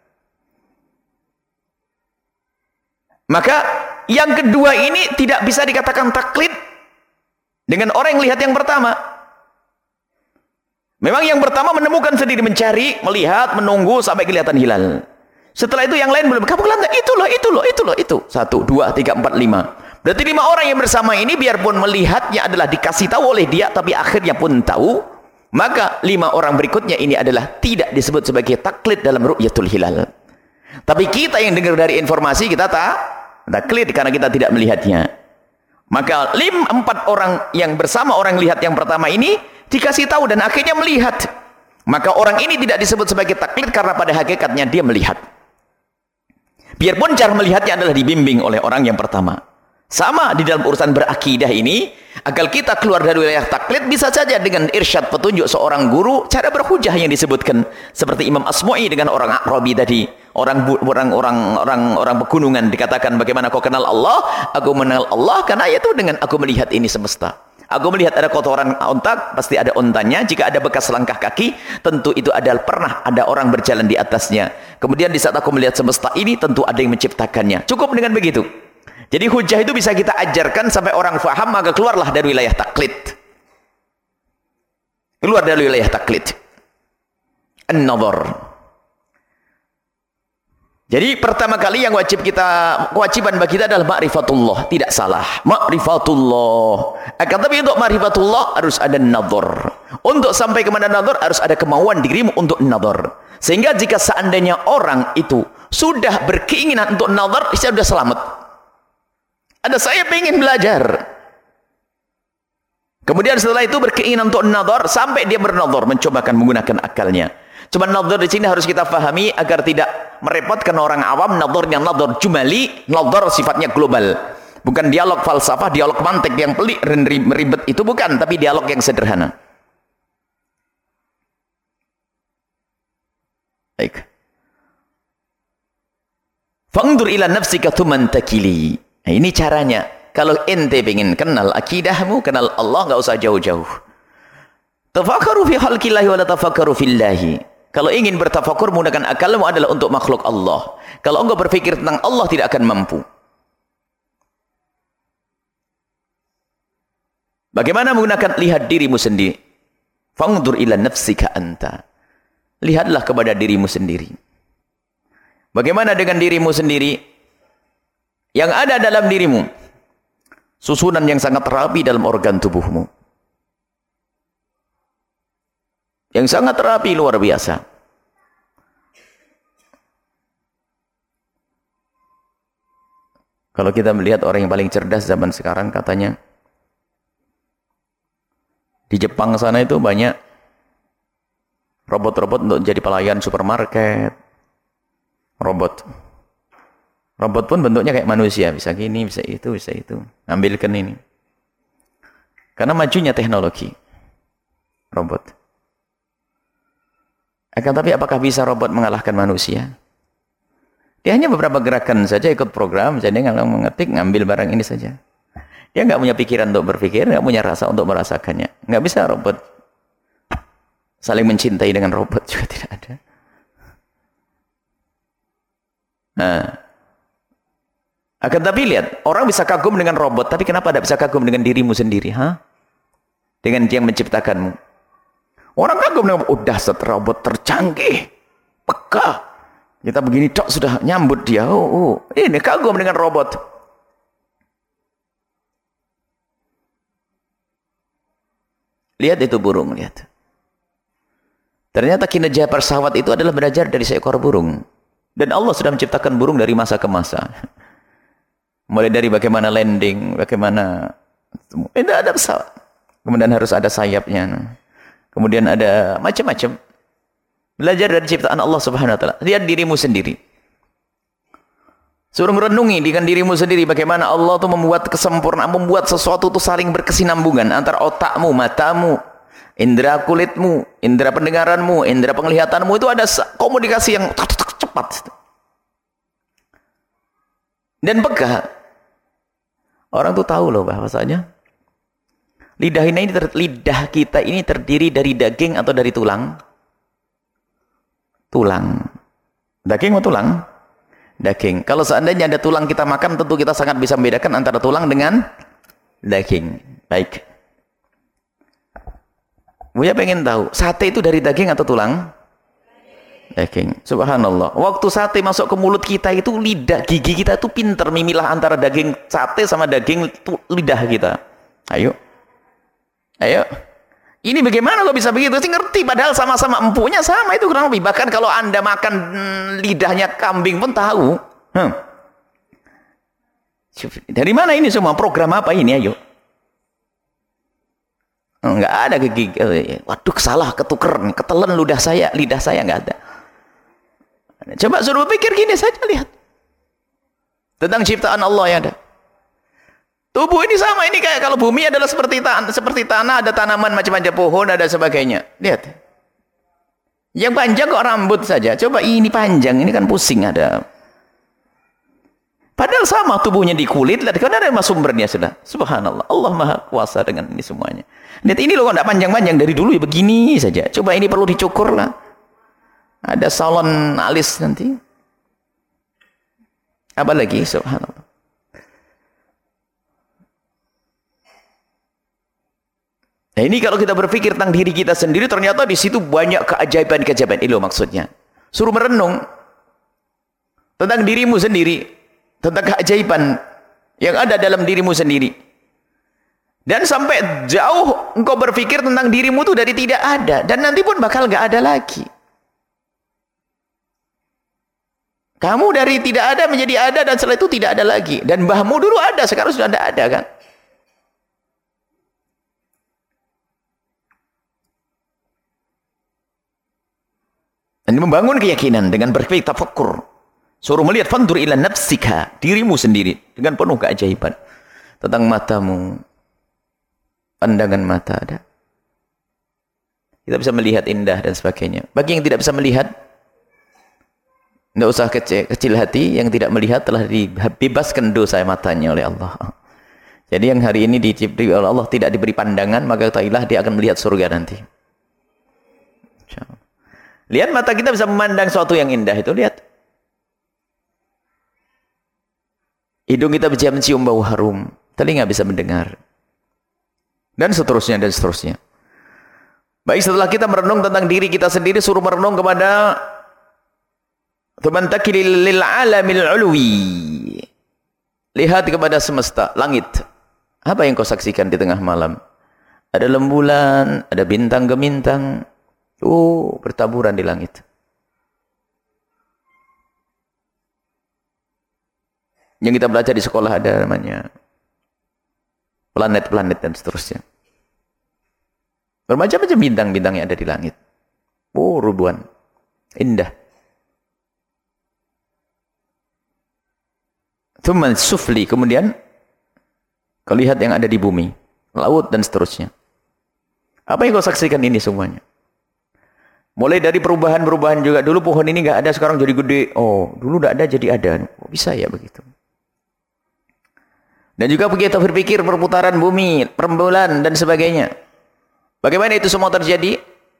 Maka yang kedua ini tidak bisa dikatakan taklid dengan orang yang lihat yang pertama. Memang yang pertama menemukan sendiri, mencari, melihat, menunggu sampai kelihatan hilal. Setelah itu yang lain belum, kamu kelihatan, itu loh. 1, 2, 3, 4, 5. Berarti 5 orang yang bersama ini biarpun melihatnya adalah dikasih tahu oleh dia, tapi akhirnya pun tahu, maka 5 orang berikutnya ini adalah tidak disebut sebagai taklid dalam ru'yatul hilal. Tapi kita yang dengar dari informasi, kita taklid karena kita tidak melihatnya. Maka 4 orang yang bersama orang lihat yang pertama ini dikasih tahu dan akhirnya melihat, maka orang ini tidak disebut sebagai taklid karena pada hakikatnya dia melihat. Biarpun cara melihatnya adalah dibimbing oleh orang yang pertama. Sama di dalam urusan berakidah ini, agar kita keluar dari wilayah taklid bisa saja dengan irsyad petunjuk seorang guru, cara berhujah yang disebutkan seperti Imam Asmu'i dengan orang Arabi tadi, orang pegunungan, dikatakan bagaimana kau kenal Allah? Aku mengenal Allah karena itu dengan aku melihat ini semesta. Aku melihat ada kotoran onta, pasti ada ontanya. Jika ada bekas langkah kaki, tentu itu adalah pernah ada orang berjalan di atasnya. Kemudian di saat aku melihat semesta ini, tentu ada yang menciptakannya. Cukup dengan begitu. Jadi hujah itu bisa kita ajarkan sampai orang faham, maka keluarlah dari wilayah taklid. Keluar dari wilayah taklid. An-nadhar. Jadi pertama kali yang kewajiban bagi kita adalah ma'rifatullah, tidak salah, ma'rifatullah. Akan tapi untuk ma'rifatullah harus ada nadhar. Untuk sampai ke mana nadhar harus ada kemauan dirimu untuk nadhar. Sehingga jika seandainya orang itu sudah berkeinginan untuk nadhar, dia sudah selamat. Ada saya ingin belajar. Kemudian setelah itu berkeinginan untuk nadhar, sampai dia bernadhar, mencobakan menggunakan akalnya. Cuma nadhar di sini harus kita pahami agar tidak merepotkan orang awam. Nadharnya nadhar jumali, nadhar sifatnya global. Bukan dialog falsafah, dialog mantik yang pelik dan ribet, itu bukan, tapi dialog yang sederhana. Baik. Fangdur ila nafsika thuman takili. Nah, ini caranya. Kalau ente ingin kenal akidahmu, kenal Allah, enggak usah jauh-jauh. Tafakkaru fi khalqillahi wa la tafakkaru fillahi. Kalau ingin bertafakur, menggunakan akalmu adalah untuk makhluk Allah. Kalau engkau berpikir tentang Allah, tidak akan mampu. Bagaimana menggunakan? Lihat dirimu sendiri. Fangdur ila nafsika anta. Lihatlah kepada dirimu sendiri. Bagaimana dengan dirimu sendiri? Yang ada dalam dirimu, susunan yang sangat rapi dalam organ tubuhmu. Yang sangat rapi, luar biasa. Kalau kita melihat orang yang paling cerdas zaman sekarang, katanya di Jepang sana itu banyak robot-robot untuk jadi pelayan supermarket. Robot pun bentuknya kayak manusia, bisa gini, bisa itu, ambilkan ini. Karena majunya teknologi robot. Akan tapi apakah bisa robot mengalahkan manusia? Dia hanya beberapa gerakan saja, ikut program, jadi nggak mengetik, ngambil barang ini saja. Dia nggak punya pikiran untuk berpikir, nggak punya rasa untuk merasakannya. Nggak bisa robot saling mencintai dengan robot, juga tidak ada. Nah, akan tapi lihat, orang bisa kagum dengan robot, tapi kenapa tidak bisa kagum dengan dirimu sendiri? Dengan dia yang menciptakanmu. Orang kagum dengan, dasar robot tercanggih, peka. Kita begini tok sudah nyambut dia. Ini kagum dengan robot. Lihat itu burung, lihat. Ternyata kinerja pesawat itu adalah belajar dari seekor burung. Dan Allah sudah menciptakan burung dari masa ke masa. Mulai dari bagaimana landing, bagaimana tidak ada pesawat. Kemudian harus ada sayapnya. Kemudian ada macam-macam. Belajar dari ciptaan Allah Subhanahu wa taala. Lihat dirimu sendiri. Suruh merenungi dengan dirimu sendiri bagaimana Allah itu membuat kesempurnaan, membuat sesuatu itu saling berkesinambungan antara otakmu, matamu, indera kulitmu, indera pendengaranmu, indera penglihatanmu, itu ada komunikasi yang cepat. Dan peka. Orang tuh tahu loh bahwasanya lidah kita ini terdiri dari daging atau dari tulang? Tulang. Daging atau tulang? Daging. Kalau seandainya ada tulang kita makan, tentu kita sangat bisa membedakan antara tulang dengan daging. Baik. Buya pengen tahu, sate itu dari daging atau tulang? Daging. Subhanallah. Waktu sate masuk ke mulut kita itu lidah, gigi kita itu pinter memilah antara daging sate sama daging lidah kita. Ayo. Ayo. Ini bagaimana kok bisa begitu? Sih ngerti padahal sama-sama empunya sama itu kurang lebih. Bahkan kalau Anda makan lidahnya kambing pun tahu. Dari mana ini semua? Program apa ini? Ayo. Enggak ada gigi. Waduh, salah, ketuker, ketelan lidah saya enggak ada. Coba suruh pikir gini saja, lihat. Tentang ciptaan Allah yang ada. Tubuh ini sama, ini kayak kalau bumi adalah seperti tanah, ada tanaman macam-macam, pohon, ada sebagainya. Lihat. Yang panjang kok rambut saja. Coba ini panjang, ini kan pusing ada. Padahal sama tubuhnya di kulit, lihat kan ada sumbernya sudah. Subhanallah. Allah Maha Kuasa dengan ini semuanya. Lihat ini loh, enggak panjang-panjang dari dulu ya begini saja. Coba ini perlu dicukur lah. Ada salon alis nanti. Apa lagi? Subhanallah. Nah ini kalau kita berpikir tentang diri kita sendiri, ternyata di situ banyak keajaiban-keajaiban. Itu maksudnya. Suruh merenung tentang dirimu sendiri, tentang keajaiban yang ada dalam dirimu sendiri. Dan sampai jauh engkau berpikir tentang dirimu itu dari tidak ada, dan nanti pun bakal gak ada lagi. Kamu dari tidak ada menjadi ada, dan setelah itu tidak ada lagi. Dan mbahmu dulu ada, sekarang sudah tidak ada kan? Dan membangun keyakinan dengan berpikir tafakkur. Suruh melihat fandur ila nafsika, dirimu sendiri dengan penuh keajaiban. Tentang matamu, pandangan mata ada. Kita bisa melihat indah dan sebagainya. Bagi yang tidak bisa melihat, tidak usah kecil hati, yang tidak melihat telah dibebaskan dosa matanya oleh Allah. Jadi yang hari ini diciptai oleh Allah tidak diberi pandangan, maka ketahuilah dia akan melihat surga nanti. Insyaallah. Lihat mata kita bisa memandang sesuatu yang indah itu, lihat. Hidung kita bisa mencium bau harum, telinga bisa mendengar. Dan seterusnya dan seterusnya. Baik, setelah kita merenung tentang diri kita sendiri, suruh merenung kepada Tumantakil lil alamil ulwi. Lihat kepada semesta, langit. Apa yang kau saksikan di tengah malam? Ada rembulan, ada bintang gemintang. Bertaburan di langit. Yang kita belajar di sekolah ada namanya planet-planet dan seterusnya. Bermacam-macam bintang-bintang yang ada di langit. Ribuan. Indah. Tsumma sufli, kemudian kau lihat yang ada di bumi, laut dan seterusnya. Apa yang kau saksikan ini semuanya? Mulai dari perubahan-perubahan juga. Dulu pohon ini nggak ada, sekarang jadi gede. Dulu nggak ada jadi ada. Kok bisa ya begitu? Dan juga kita berpikir perputaran bumi, rembulan dan sebagainya. Bagaimana itu semua terjadi?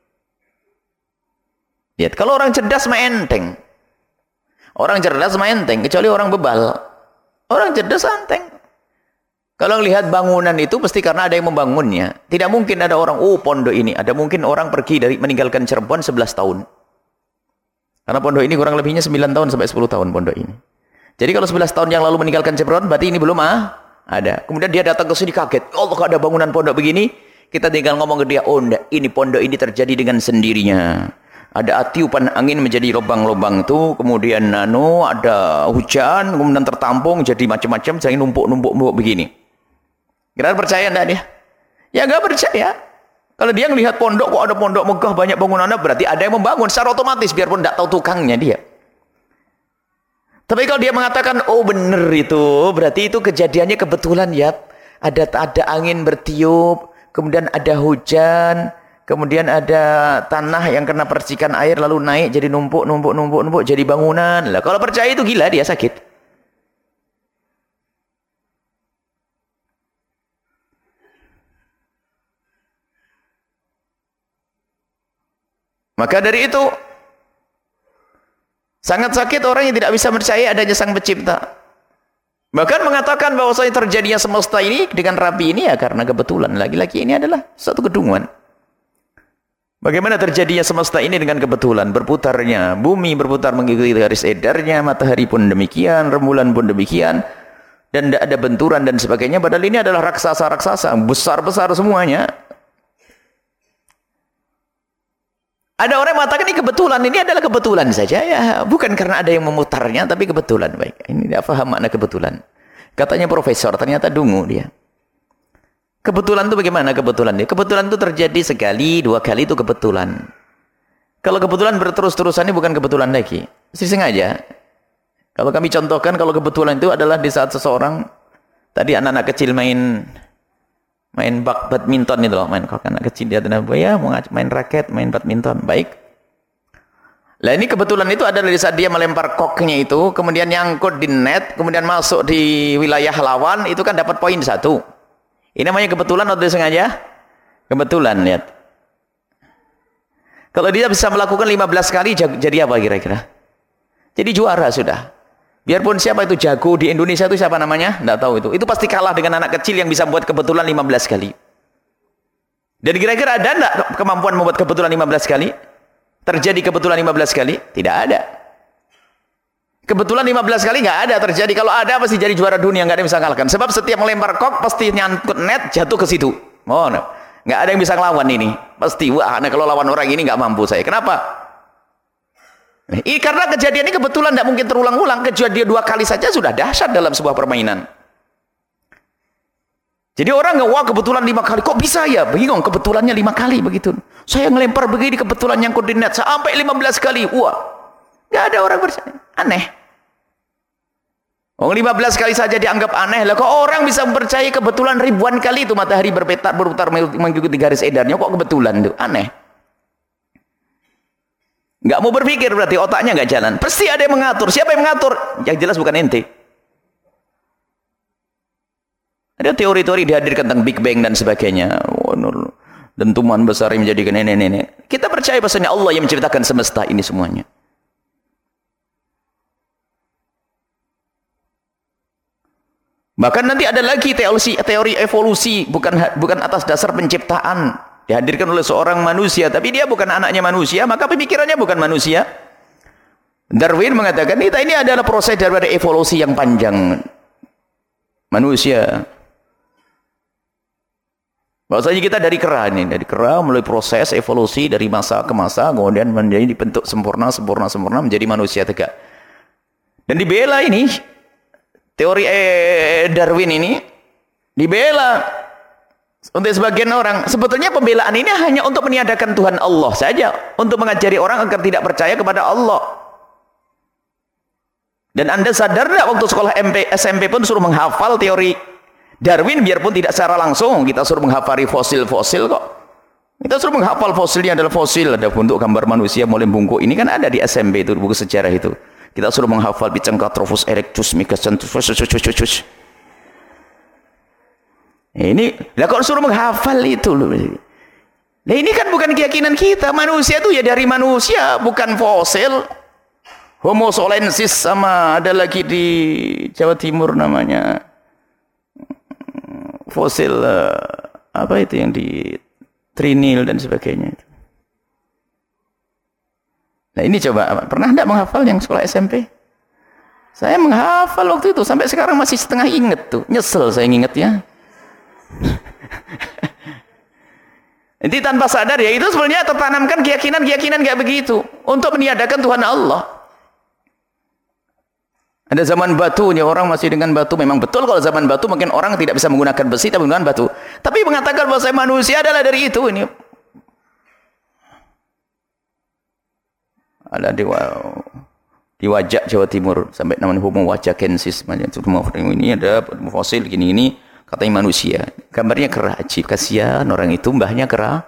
Lihat, kalau orang cerdas main enteng. Orang cerdas main enteng, kecuali orang bebal. Orang cerdas enteng. Kalau lihat bangunan itu pasti karena ada yang membangunnya. Tidak mungkin ada orang, pondok ini. Ada mungkin orang pergi dari meninggalkan Cirebon 11 tahun. Karena pondok ini kurang lebihnya 9 tahun sampai 10 tahun pondok ini. Jadi kalau 11 tahun yang lalu meninggalkan Chevron, berarti ini belum ada. Kemudian dia datang ke sini kaget. Allah, kok ada bangunan pondok begini? Kita tinggal ngomong ke dia, oh enggak, ini pondok ini terjadi dengan sendirinya. Ada tiupan angin menjadi lubang-lubang itu, kemudian ada hujan, kemudian tertampung jadi macam-macam, jadi numpuk-numpuk begini. Kira percaya enggak dia? Ya enggak percaya. Kalau dia melihat pondok, kok ada pondok megah banyak bangunannya, berarti ada yang membangun secara otomatis biarpun enggak tahu tukangnya dia. Tapi kalau dia mengatakan, oh benar itu, berarti itu kejadiannya kebetulan ya. Ada angin bertiup, kemudian ada hujan, kemudian ada tanah yang kena percikan air lalu naik jadi numpuk jadi bangunan. Lah kalau percaya itu gila, dia sakit. Maka dari itu sangat sakit orang yang tidak bisa percaya adanya Sang Pencipta. Bahkan mengatakan bahwasanya terjadinya semesta ini dengan rapi ini ya karena kebetulan. Lagi-lagi ini adalah satu kedunguan. Bagaimana terjadinya semesta ini dengan kebetulan? Berputarnya bumi, berputar mengikuti garis edarnya, matahari pun demikian, rembulan pun demikian, dan tidak ada benturan dan sebagainya. Padahal ini adalah raksasa-raksasa, besar-besar semuanya. Ada orang yang mengatakan ini kebetulan, ini adalah kebetulan saja ya, bukan karena ada yang memutarnya, tapi kebetulan. Baik, ini tidak paham makna kebetulan. Katanya profesor, ternyata dungu dia. Kebetulan itu bagaimana kebetulan dia? Kebetulan itu terjadi sekali, 2 kali itu kebetulan. Kalau kebetulan berterus-terusan ini bukan kebetulan lagi. Sengaja. Kalau kami contohkan, kalau kebetulan itu adalah di saat seseorang, tadi anak-anak kecil main badminton itu loh, main kalau anak kecil dia ya mau main raket, main badminton, baik. Lah ini kebetulan itu adalah di saat dia melempar koknya itu, kemudian nyangkut di net, kemudian masuk di wilayah lawan, itu kan dapat poin 1. Ini namanya kebetulan atau disengaja? Kebetulan, lihat. Kalau dia bisa melakukan 15 kali, jadi apa kira-kira? Jadi juara sudah. Biarpun siapa itu jago di Indonesia itu siapa namanya? Tidak tahu itu. Itu pasti kalah dengan anak kecil yang bisa buat kebetulan 15 kali. Dan kira-kira ada enggak kemampuan membuat kebetulan 15 kali? Terjadi kebetulan 15 kali? Tidak ada. Kebetulan 15 kali enggak ada terjadi. Kalau ada pasti jadi juara dunia, enggak ada yang bisa kalahkan. Sebab setiap melempar kok pasti nyangkut net, jatuh ke situ. Oh, no. Enggak ada yang bisa ngelawan ini. Pasti, wah, nah kalau lawan orang ini enggak mampu saya. Kenapa? Karena kejadian ini kebetulan tidak mungkin terulang-ulang. Kejadian 2 kali saja sudah dahsyat dalam sebuah permainan. Jadi orang nggak, wah kebetulan 5 kali, kok bisa ya? Bingung, kebetulannya 5 kali begitu. Saya ngelempar begini kebetulan nyangkut di net sampai 15 kali. Wah, nggak ada orang percaya. Aneh. Oh, 15 kali saja dianggap aneh. Lah kok orang bisa mempercayai kebetulan ribuan kali itu matahari berputar mengikuti garis edarnya, kok kebetulan itu? Aneh. Nggak mau berpikir berarti otaknya nggak jalan. Pasti ada yang mengatur. Siapa yang mengatur? Yang jelas bukan ente. Ada teori-teori dihadirkan tentang Big Bang dan sebagainya. Dentuman besar yang menjadikan nenek-nenek. Kita percaya bahasanya Allah yang menciptakan semesta ini semuanya. Bahkan nanti ada lagi teori evolusi bukan atas dasar penciptaan. Dihadirkan oleh seorang manusia, tapi dia bukan anaknya manusia, maka pemikirannya bukan manusia. Darwin mengatakan, ini adalah proses daripada evolusi yang panjang manusia. Bahwasanya kita dari kera melalui proses evolusi dari masa ke masa, kemudian menjadi dibentuk sempurna menjadi manusia tegak. Dan dibela ini, teori Darwin ini, dibela untuk sebagian orang. Sebetulnya pembelaan ini hanya untuk meniadakan Tuhan Allah saja, untuk mengajari orang agar tidak percaya kepada Allah. Dan Anda sadar tidak waktu sekolah SMP pun suruh menghafal teori Darwin, biarpun tidak secara langsung kita suruh menghafali fosil-fosil kok. Kita suruh menghafal fosilnya adalah fosil, ada bentuk gambar manusia mulai bungkuk. Ini kan ada di SMP itu, buku sejarah itu. Kita suruh menghafal Pithecanthropus erectus, Megacentus. Ini, lah kalau suruh menghafal itu loh. Nah ini kan bukan keyakinan kita. Manusia itu ya dari manusia, bukan fosil. Homo solensis sama ada lagi di Jawa Timur namanya fosil apa itu yang di Trinil dan sebagainya itu. Nah ini coba, pernah enggak menghafal yang sekolah SMP? Saya menghafal waktu itu, sampai sekarang masih setengah inget tuh. Nyesel saya ngingetnya. Jadi tanpa sadar ya, itu sebenarnya tertanamkan keyakinan-keyakinan kayak begitu. Untuk meniadakan Tuhan Allah. Ada zaman batu, ya orang masih dengan batu. Memang betul kalau zaman batu mungkin orang tidak bisa menggunakan besi, tapi menggunakan batu. Tapi mengatakan bahwa saya manusia adalah dari itu. Ini ada di Wajak Jawa Timur sampai namanya Homo wajakensis, ini ada fosil gini ini katanya manusia, gambarnya kera, ajib, kasihan orang itu, mbahnya kera.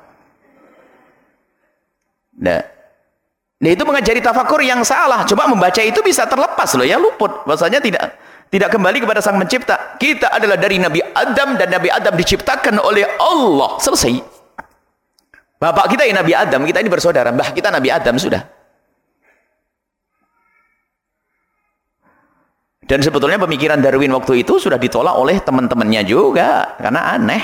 Nah itu mengajari tafakur yang salah. Coba membaca itu bisa terlepas loh ya, luput bahasanya tidak kembali kepada sang pencipta. Kita adalah dari Nabi Adam dan Nabi Adam diciptakan oleh Allah, selesai. Bapak kita yang Nabi Adam, kita ini bersaudara, mbah kita Nabi Adam, sudah. Dan sebetulnya pemikiran Darwin waktu itu sudah ditolak oleh teman-temannya juga, karena aneh.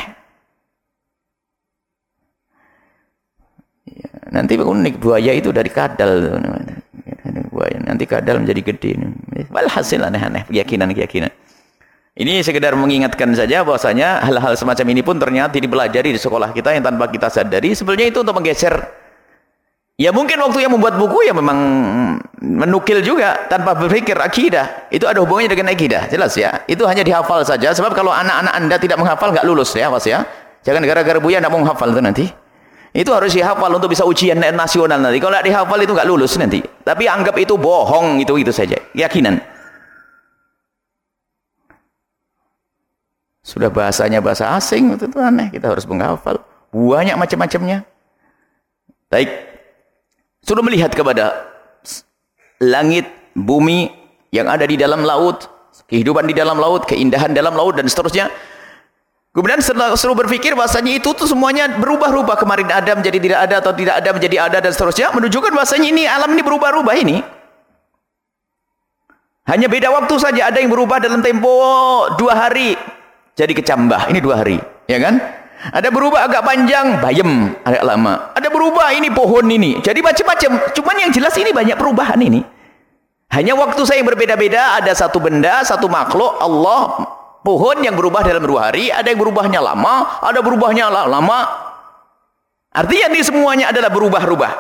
Ya, nanti unik buaya itu dari kadal. Buaya, nanti kadal menjadi gede. Walhasil aneh-aneh, keyakinan-keyakinan. Ini sekedar mengingatkan saja bahwasanya hal-hal semacam ini pun ternyata dipelajari di sekolah kita yang tanpa kita sadari. Sebenarnya itu untuk menggeser. Ya mungkin waktu yang membuat buku ya memang menukil juga tanpa berpikir akidah. Itu ada hubungannya dengan akidah, jelas ya. Itu hanya dihafal saja. Sebab kalau anak-anak Anda tidak menghafal nggak lulus ya, Mas ya. Jangan gara-gara Buya nggak mau menghafal itu nanti. Itu harus dihafal untuk bisa ujian nasional nanti. Kalau nggak dihafal itu nggak lulus nanti. Tapi anggap itu bohong, itu saja. Keyakinan. Sudah bahasanya bahasa asing, itu aneh. Kita harus menghafal. Banyak macam-macamnya. Baik. Sudah melihat kepada langit, bumi yang ada di dalam laut, kehidupan di dalam laut, keindahan dalam laut dan seterusnya. Kemudian setelah berpikir bahasanya itu tuh semuanya berubah-ubah. Kemarin ada menjadi tidak ada, atau tidak ada menjadi ada dan seterusnya. Menunjukkan bahasanya ini alam ini berubah-ubah ini. Hanya beda waktu saja. Ada yang berubah dalam tempo 2 hari jadi kecambah. Ini 2 hari, ya kan? Ada berubah agak panjang, bayem, agak lama. Ada berubah ini pohon ini. Jadi macam-macam. Cuman yang jelas ini banyak perubahan ini. Hanya waktu saya yang berbeda-beda. Ada satu benda, satu makhluk, Allah, pohon yang berubah dalam 2 hari. Ada yang berubahnya lama, ada berubahnya lama. Artinya ini semuanya adalah berubah-ubah.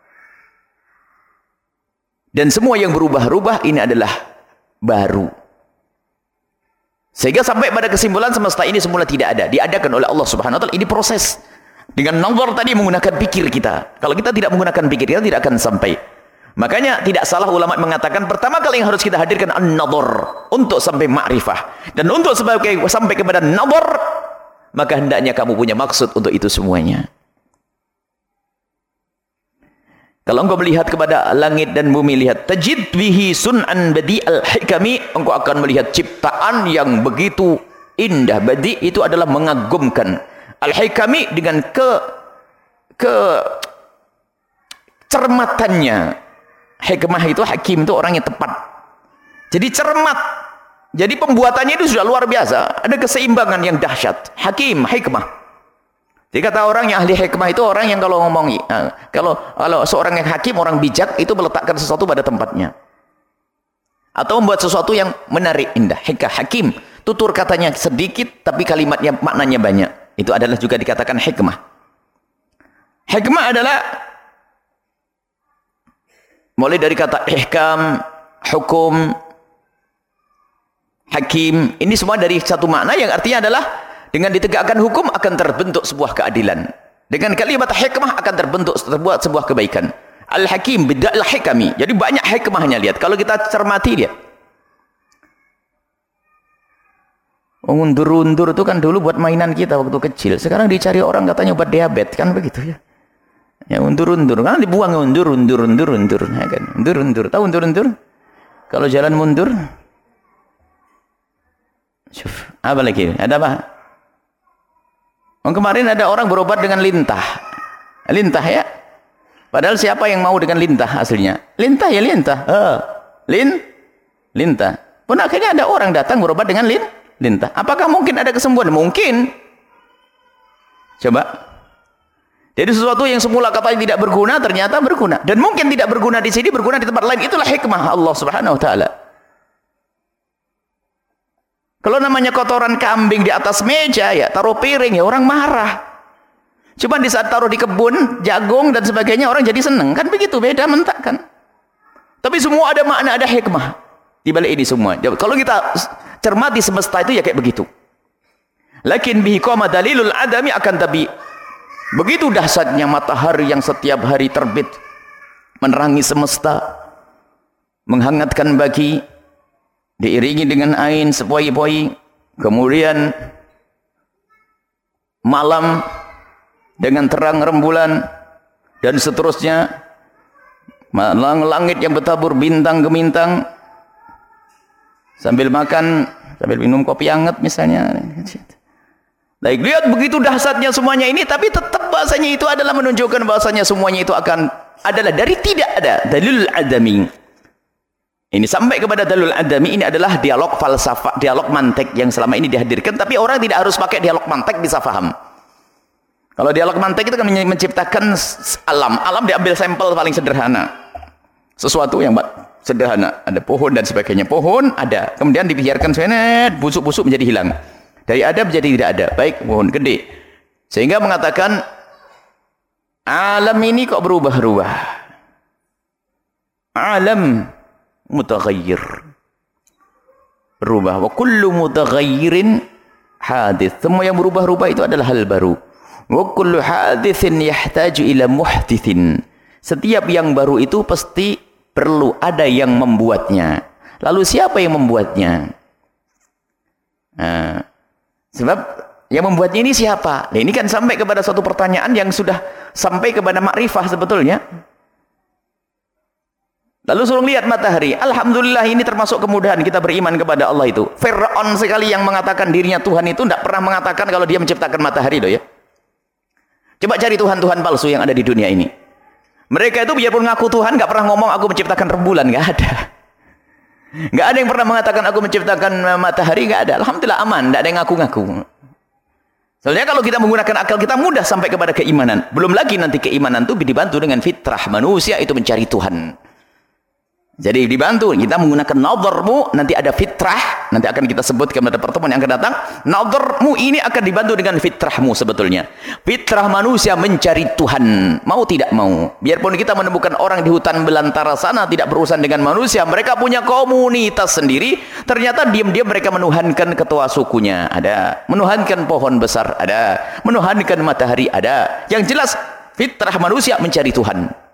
Dan semua yang berubah-ubah ini adalah baru. Sehingga sampai pada kesimpulan semesta ini semula tidak ada, diadakan oleh Allah Subhanahu wa taala. Ini proses. Dengan nazar tadi menggunakan pikir kita. Kalau kita tidak menggunakan pikir kita tidak akan sampai. Makanya tidak salah ulama mengatakan pertama kali yang harus kita hadirkan an-nazar untuk sampai ma'rifah. Dan untuk sampai kepada nazar, maka hendaknya kamu punya maksud untuk itu semuanya. Kalau engkau melihat kepada langit dan bumi, lihat tajid bihi sun'an badi'al hikami, engkau akan melihat ciptaan yang begitu indah. Badi itu adalah mengagumkan. Al-hikami dengan cermatannya. Hikmah itu, hakim itu orang yang tepat. Jadi cermat. Jadi pembuatannya itu sudah luar biasa. Ada keseimbangan yang dahsyat. Hakim, hikmah. Jadi kata orang yang ahli hikmah itu orang yang kalau ngomong, kalau seorang yang hakim, orang bijak itu meletakkan sesuatu pada tempatnya. Atau membuat sesuatu yang menarik, indah. Hakim, tutur katanya sedikit tapi kalimatnya maknanya banyak. Itu adalah juga dikatakan hikmah. Hikmah adalah mulai dari kata ihkam, hukum, hakim. Ini semua dari satu makna yang artinya adalah dengan ditegakkan hukum akan terbentuk sebuah keadilan. Dengan kalimat hikmah akan terbentuk sebuah kebaikan. Al-hakim bid'al hikami. Jadi banyak hikmahnya, lihat. Kalau kita cermati, lihat. Undur-undur itu kan dulu buat mainan kita waktu kecil. Sekarang dicari orang katanya buat diabetes, kan begitu ya. Ya undur-undur, kan dibuang undur. Ya kan? Undur-undur. Tahu undur-undur? Kalau jalan mundur. Syuf, apa lagi? Ada apa? Kemarin ada orang berobat dengan lintah. Lintah ya. Padahal siapa yang mau dengan lintah aslinya? Lintah ya lintah. Lintah. Pun akhirnya ada orang datang berobat dengan lintah. Apakah mungkin ada kesembuhan? Mungkin. Coba. Jadi sesuatu yang semula katanya tidak berguna, ternyata berguna. Dan mungkin tidak berguna di sini, berguna di tempat lain. Itulah hikmah Allah Subhanahu wa ta'ala. Kalau namanya kotoran kambing di atas meja, ya taruh piring, ya orang marah. Cuma di saat taruh di kebun, jagung dan sebagainya, orang jadi seneng. Kan begitu, beda mentak kan. Tapi semua ada makna, ada hikmah di balik ini semua. Kalau kita cermati semesta itu ya kayak begitu. Lakin bihi qama dalilul adami, akan tapi begitu dahsyatnya matahari yang setiap hari terbit menerangi semesta, menghangatkan bagi, diiringi dengan ain sepoi-poi, kemudian malam dengan terang rembulan dan seterusnya, malang langit yang bertabur bintang gemintang, sambil makan, sambil minum kopi hangat misalnya. Baik, lihat begitu dahsyatnya semuanya ini, tapi tetap bahasanya itu adalah menunjukkan bahasanya semuanya itu akan adalah dari tidak ada, dalil adami. Ini sampai kepada dalil adami, ini adalah dialog falsafah, dialog mantek yang selama ini dihadirkan, tapi orang tidak harus pakai dialog mantek bisa paham. Kalau dialog mantek itu kan menciptakan alam, alam diambil sampel paling sederhana. Sesuatu yang sederhana, ada pohon dan sebagainya. Pohon ada, kemudian dibiarkan senet, busuk-busuk menjadi hilang. Dari ada menjadi tidak ada. Baik, pohon gede. Sehingga mengatakan alam ini kok berubah-ubah. Alam mutaghayyir. Berubah. Wa kullu mutaghayyirin hadits. Semua yang berubah-ubah itu adalah hal baru. Wa kullu haditsin yahtaju ila muhditsin. Setiap yang baru itu pasti perlu ada yang membuatnya. Lalu siapa yang membuatnya? Sebab yang membuatnya ini siapa? Nah, ini kan sampai kepada suatu pertanyaan yang sudah sampai kepada makrifah sebetulnya. Lalu suruh lihat matahari. Alhamdulillah, ini termasuk kemudahan kita beriman kepada Allah itu. Fir'aun sekali yang mengatakan dirinya Tuhan itu tidak pernah mengatakan kalau dia menciptakan matahari loh ya. Coba cari Tuhan-Tuhan palsu yang ada di dunia ini. Mereka itu biarpun ngaku Tuhan, nggak pernah ngomong aku menciptakan rembulan, nggak ada. Nggak ada yang pernah mengatakan aku menciptakan matahari, nggak ada. Alhamdulillah aman, nggak ada yang ngaku-ngaku. Soalnya kalau kita menggunakan akal kita mudah sampai kepada keimanan. Belum lagi nanti keimanan itu dibantu dengan fitrah manusia itu mencari Tuhan. Jadi dibantu, kita menggunakan nazarmu, nanti ada fitrah, nanti akan kita sebutkan pada pertemuan yang akan datang. Nazarmu ini akan dibantu dengan fitrahmu sebetulnya. Fitrah manusia mencari Tuhan, mau tidak mau. Biarpun kita menemukan orang di hutan belantara sana tidak berurusan dengan manusia, mereka punya komunitas sendiri, ternyata diam-diam mereka menuhankan ketua sukunya, ada. Menuhankan pohon besar, ada. Menuhankan matahari, ada. Yang jelas, fitrah manusia mencari Tuhan.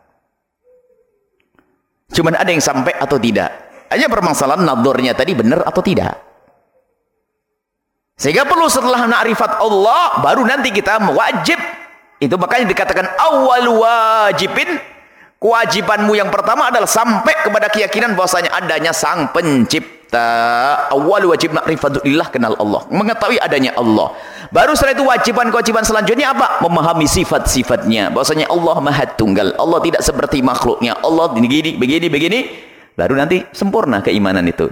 Cuman ada yang sampai atau tidak. Hanya permasalahan nadornya tadi benar atau tidak. Sehingga perlu setelah ma'rifat Allah, baru nanti kita wajib. Itu makanya dikatakan awal wajibin. Kewajibanmu yang pertama adalah sampai kepada keyakinan bahwasanya adanya sang pencipta. Awal wajib ma'rifatulillah, kenal Allah. Mengetahui adanya Allah. Baru setelah itu kewajiban selanjutnya apa? Memahami sifat-sifatnya. Bahwasanya Allah Maha Tunggal. Allah tidak seperti makhluknya. Allah begini. Baru nanti sempurna keimanan itu.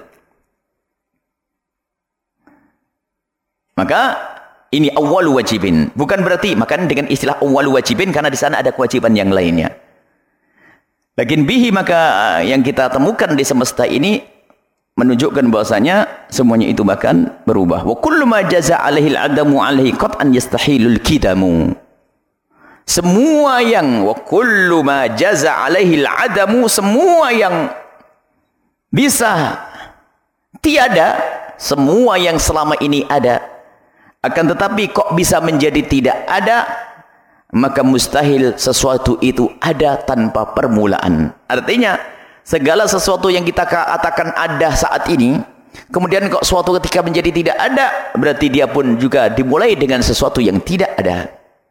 Maka ini awal wajibin. Bukan berarti makan dengan istilah awal wajibin karena di sana ada kewajiban yang lainnya. Lakin bihi, maka yang kita temukan di semesta ini menunjukkan bahwasanya semuanya itu bahkan berubah. Wa kullu ma jaza alaihi al-adamu alaihi qat'an yastahilul kidamu. Semua yang wa kullu ma jaza alaihi al-adamu, semua yang bisa tiada, semua yang selama ini ada, akan tetapi kok bisa menjadi tidak ada, maka mustahil sesuatu itu ada tanpa permulaan. Artinya segala sesuatu yang kita katakan ada saat ini, kemudian kok suatu ketika menjadi tidak ada, berarti dia pun juga dimulai dengan sesuatu yang tidak ada.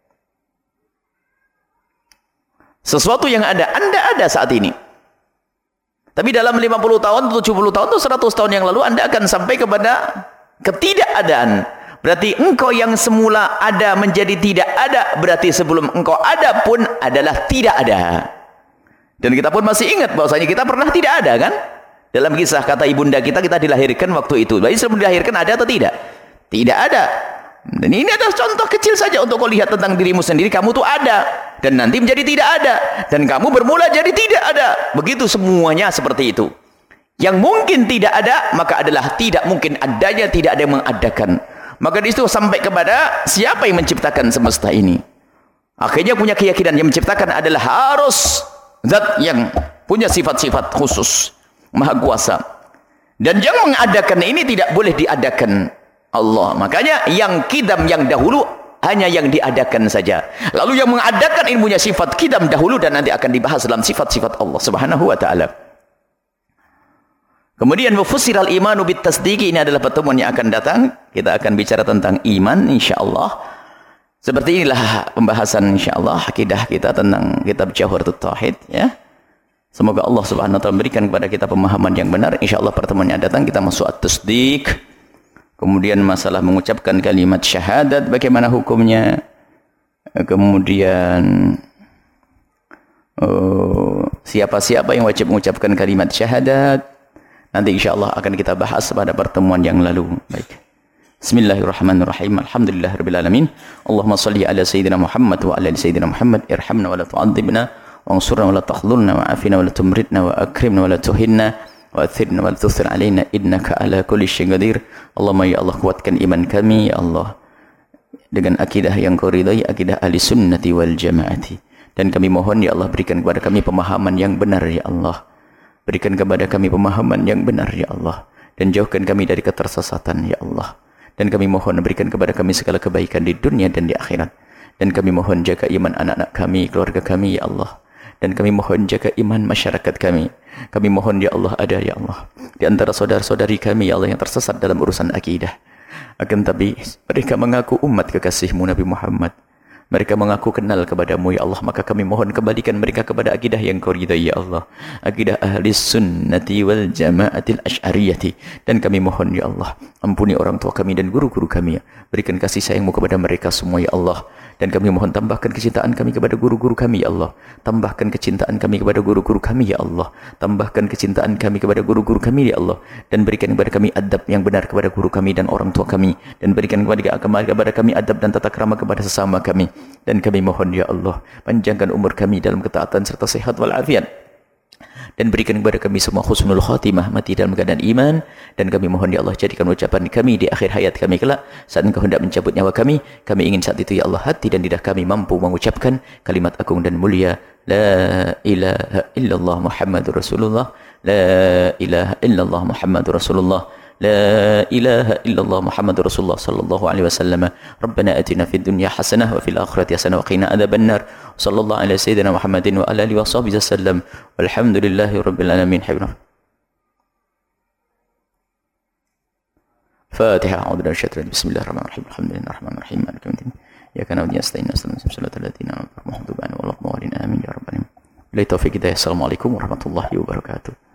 Sesuatu yang ada, Anda ada saat ini. Tapi dalam 50 tahun, 70 tahun, atau 100 tahun yang lalu, Anda akan sampai kepada ketidakadaan. Berarti engkau yang semula ada menjadi tidak ada, berarti sebelum engkau ada pun adalah tidak ada. Dan kita pun masih ingat bahwasanya kita pernah tidak ada kan? Dalam kisah kata ibunda kita dilahirkan waktu itu. Jadi sebelum dilahirkan ada atau tidak? Tidak ada. Dan ini adalah contoh kecil saja untuk kau lihat tentang dirimu sendiri. Kamu tuh ada dan nanti menjadi tidak ada, dan kamu bermula jadi tidak ada. Begitu semuanya seperti itu. Yang mungkin tidak ada, maka adalah tidak mungkin adanya, tidak ada yang mengadakan. Maka di situ sampai kepada siapa yang menciptakan semesta ini. Akhirnya punya keyakinan yang menciptakan adalah harus zat yang punya sifat-sifat khusus, maha kuasa. Dan yang mengadakan ini tidak boleh diadakan Allah. Makanya yang kidam, yang dahulu, hanya yang diadakan saja. Lalu yang mengadakan ini punya sifat kidam dahulu, dan nanti akan dibahas dalam sifat-sifat Allah subhanahu wa ta'ala. Kemudian mufassiral imanu bit tasdiqi, ini adalah pertemuan yang akan datang. Kita akan bicara tentang iman insyaallah. Seperti inilah pembahasan insyaallah akidah kita tentang kitab Jawharatul Tauhid ya. Semoga Allah Subhanahu wa taala memberikan kepada kita pemahaman yang benar. Insyaallah pertemuan yang datang kita masuk at-tasdiq. Kemudian masalah mengucapkan kalimat syahadat, bagaimana hukumnya. Kemudian siapa-siapa yang wajib mengucapkan kalimat syahadat. Nanti insyaAllah akan kita bahas pada pertemuan yang lalu. Baik. Bismillahirrahmanirrahim. Alhamdulillahirrabbilalamin. Allahumma salli ala Sayyidina Muhammad wa ala Sayyidina Muhammad. Irhamna wa la tu'adzibna. Wa ansurna wa la takhlulna. Wa afina wa la tumritna. Wa akrimna wa la tuhinna. Wa athirna wa la tuthir alaina. Innaka ala kulli syai'in qadir. Allahumma ya Allah, kuatkan iman kami ya Allah dengan akidah yang kau ridai, akidah ahli sunnati wal jamaati. Dan kami mohon ya Allah, berikan kepada kami pemahaman yang benar ya Allah. Berikan kepada kami pemahaman yang benar ya Allah, dan jauhkan kami dari ketersesatan ya Allah. Dan kami mohon berikan kepada kami segala kebaikan di dunia dan di akhirat. Dan kami mohon jaga iman anak-anak kami, keluarga kami ya Allah. Dan kami mohon jaga iman masyarakat kami. Kami mohon ya Allah, ada ya Allah di antara saudara-saudari kami ya Allah yang tersesat dalam urusan akidah. Akan tapi mereka mengaku umat kekasihmu Nabi Muhammad. Mereka mengaku kenal kepadamu ya Allah. Maka kami mohon kembalikan mereka kepada akidah yang kau ridai ya Allah. Akidah ahli sunnati wal jamaatil asy'ariyati. Dan kami mohon ya Allah, ampuni orang tua kami dan guru-guru kami ya. Berikan kasih sayangmu kepada mereka semua ya Allah. Dan kami mohon tambahkan kecintaan kami kepada guru-guru kami ya Allah. Tambahkan kecintaan kami kepada guru-guru kami ya Allah. Tambahkan kecintaan kami kepada guru-guru kami ya Allah. Dan berikan kepada kami adab yang benar kepada guru kami dan orang tua kami. Dan berikan kepada kami adab dan tata krama kepada sesama kami. Dan kami mohon ya Allah, panjangkan umur kami dalam ketaatan serta sehat walafiat. Dan berikan kepada kami semua husnul khatimah, mati dalam keadaan iman. Dan kami mohon ya Allah, jadikan ucapan kami di akhir hayat kami kelak, saat Engkau hendak mencabut nyawa kami. Kami ingin saat itu ya Allah, hati dan lidah kami mampu mengucapkan kalimat agung dan mulia, la ilaha illallah Muhammadur Rasulullah, la ilaha illallah Muhammadur Rasulullah, لا إله إلا الله محمد رسول الله صلى الله عليه وسلم. ربنا آتنا في الدنيا حسنة وفي الآخرة حسنة وقنا عذاب النار. صلى الله على سيدنا محمد وعلى آله وصحبه وسلم والحمد لله رب العالمين. حبنا فاتحة. أعوذ بالله من الشيطان الرجيم. بسم الله الرحمن الرحيم. الحمد لله الرحمن الرحيم مالك يوم الدين. إياك نعبد وإياك نستعين اهدنا الصراط المستقيم صراط الذين أنعمت عليهم غير المغضوب عليهم ولا الضالين. آمين يا رب العالمين. السلام عليكم ورحمة الله وبركاته.